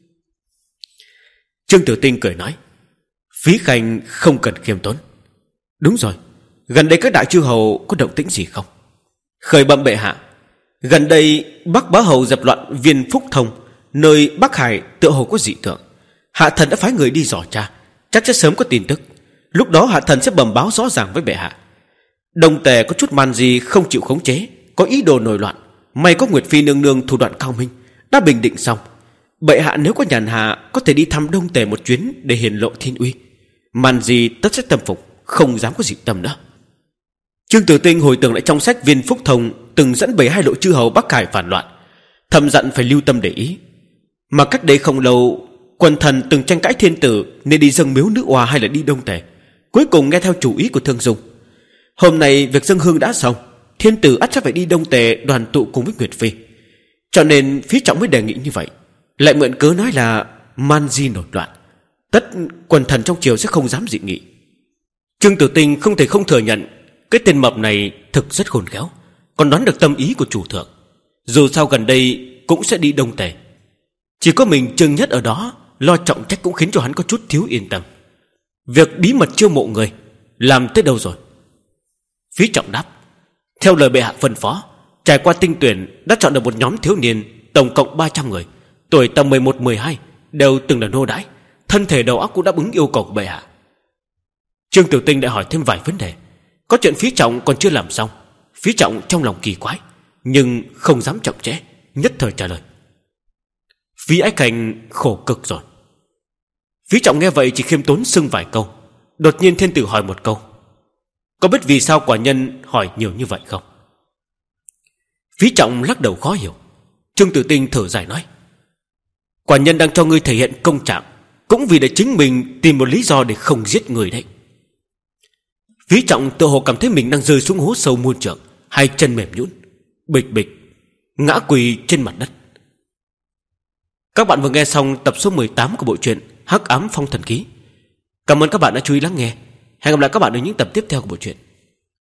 Trương Tử Tinh cười nói: Phí Khanh không cần khiêm tốn. Đúng rồi, gần đây các đại chư hầu có động tĩnh gì không? Khởi bẩm bệ hạ, gần đây Bắc Bá Hầu dập loạn Viên Phúc Thông, nơi Bắc Hải tựa hồ có dị tượng. Hạ thần đã phái người đi dò tra, chắc sẽ sớm có tin tức. Lúc đó hạ thần sẽ bẩm báo rõ ràng với bệ hạ. Đông Tề có chút màn gì không chịu khống chế, có ý đồ nổi loạn. May có Nguyệt Phi nương nương thủ đoạn cao minh, đã bình định xong. Bệ hạ nếu có nhàn hạ, có thể đi thăm Đông Tề một chuyến để hiển lộ thiên uy. Màn gì tất sẽ tâm phục, không dám có dị tâm nữa. Trương Tử Tinh hồi tưởng lại trong sách Viên Phúc Thông từng dẫn bảy hai lộ chư hầu Bắc Hải phản loạn, thầm dặn phải lưu tâm để ý. Mà cách đây không lâu, quần thần từng tranh cãi thiên tử nên đi dâng miếu nữ oa hay là đi Đông Tề, cuối cùng nghe theo chủ ý của Thương Dung. Hôm nay việc dâng hương đã xong, thiên tử ắt sẽ phải đi Đông Tề đoàn tụ cùng với Nguyệt Phi, cho nên Phí Trọng mới đề nghị như vậy, lại mượn cớ nói là man di nổi loạn, tất quần thần trong triều sẽ không dám dị nghị. Trương Tử Tinh không thể không thừa nhận cái tên mập này thực rất khôn khéo, còn đoán được tâm ý của chủ thượng. Dù sao gần đây cũng sẽ đi Đông Tề, chỉ có mình Trương Nhất ở đó lo trọng trách cũng khiến cho hắn có chút thiếu yên tâm. Việc bí mật chiêu mộ người làm tới đâu rồi? Phí Trọng đáp: theo lời bệ hạ phân phó, trải qua tinh tuyển đã chọn được một nhóm thiếu niên, tổng cộng ba trăm người, tuổi tầm mười một mười hai, đều từng là nô đái, thân thể đầu óc cũng đáp ứng yêu cầu của bệ hạ. Trương Tiểu Tinh đã hỏi thêm vài vấn đề. Có chuyện Phí Trọng còn chưa làm xong. Phí Trọng trong lòng kỳ quái, nhưng không dám chậm trễ, nhất thời trả lời: Phí Ái Khanh khổ cực rồi. Phí Trọng nghe vậy chỉ khiêm tốn xưng vài câu. Đột nhiên thiên tử hỏi một câu: có biết vì sao quả nhân hỏi nhiều như vậy không? Phí Trọng lắc đầu khó hiểu. Trương Tử Tinh thở dài nói: quả nhân đang cho ngươi thể hiện công trạng, cũng vì để chính mình tìm một lý do để không giết người đấy. Phí Trọng tự hồ cảm thấy mình đang rơi xuống hố sâu muôn trượng, hai chân mềm nhũn, bịch bịch ngã quỳ trên mặt đất. Các bạn vừa nghe xong tập số mười tám của bộ truyện Hắc Ám Phong Thần Ký. Cảm ơn các bạn đã chú ý lắng nghe. Hẹn gặp lại các bạn ở những tập tiếp theo của bộ truyện.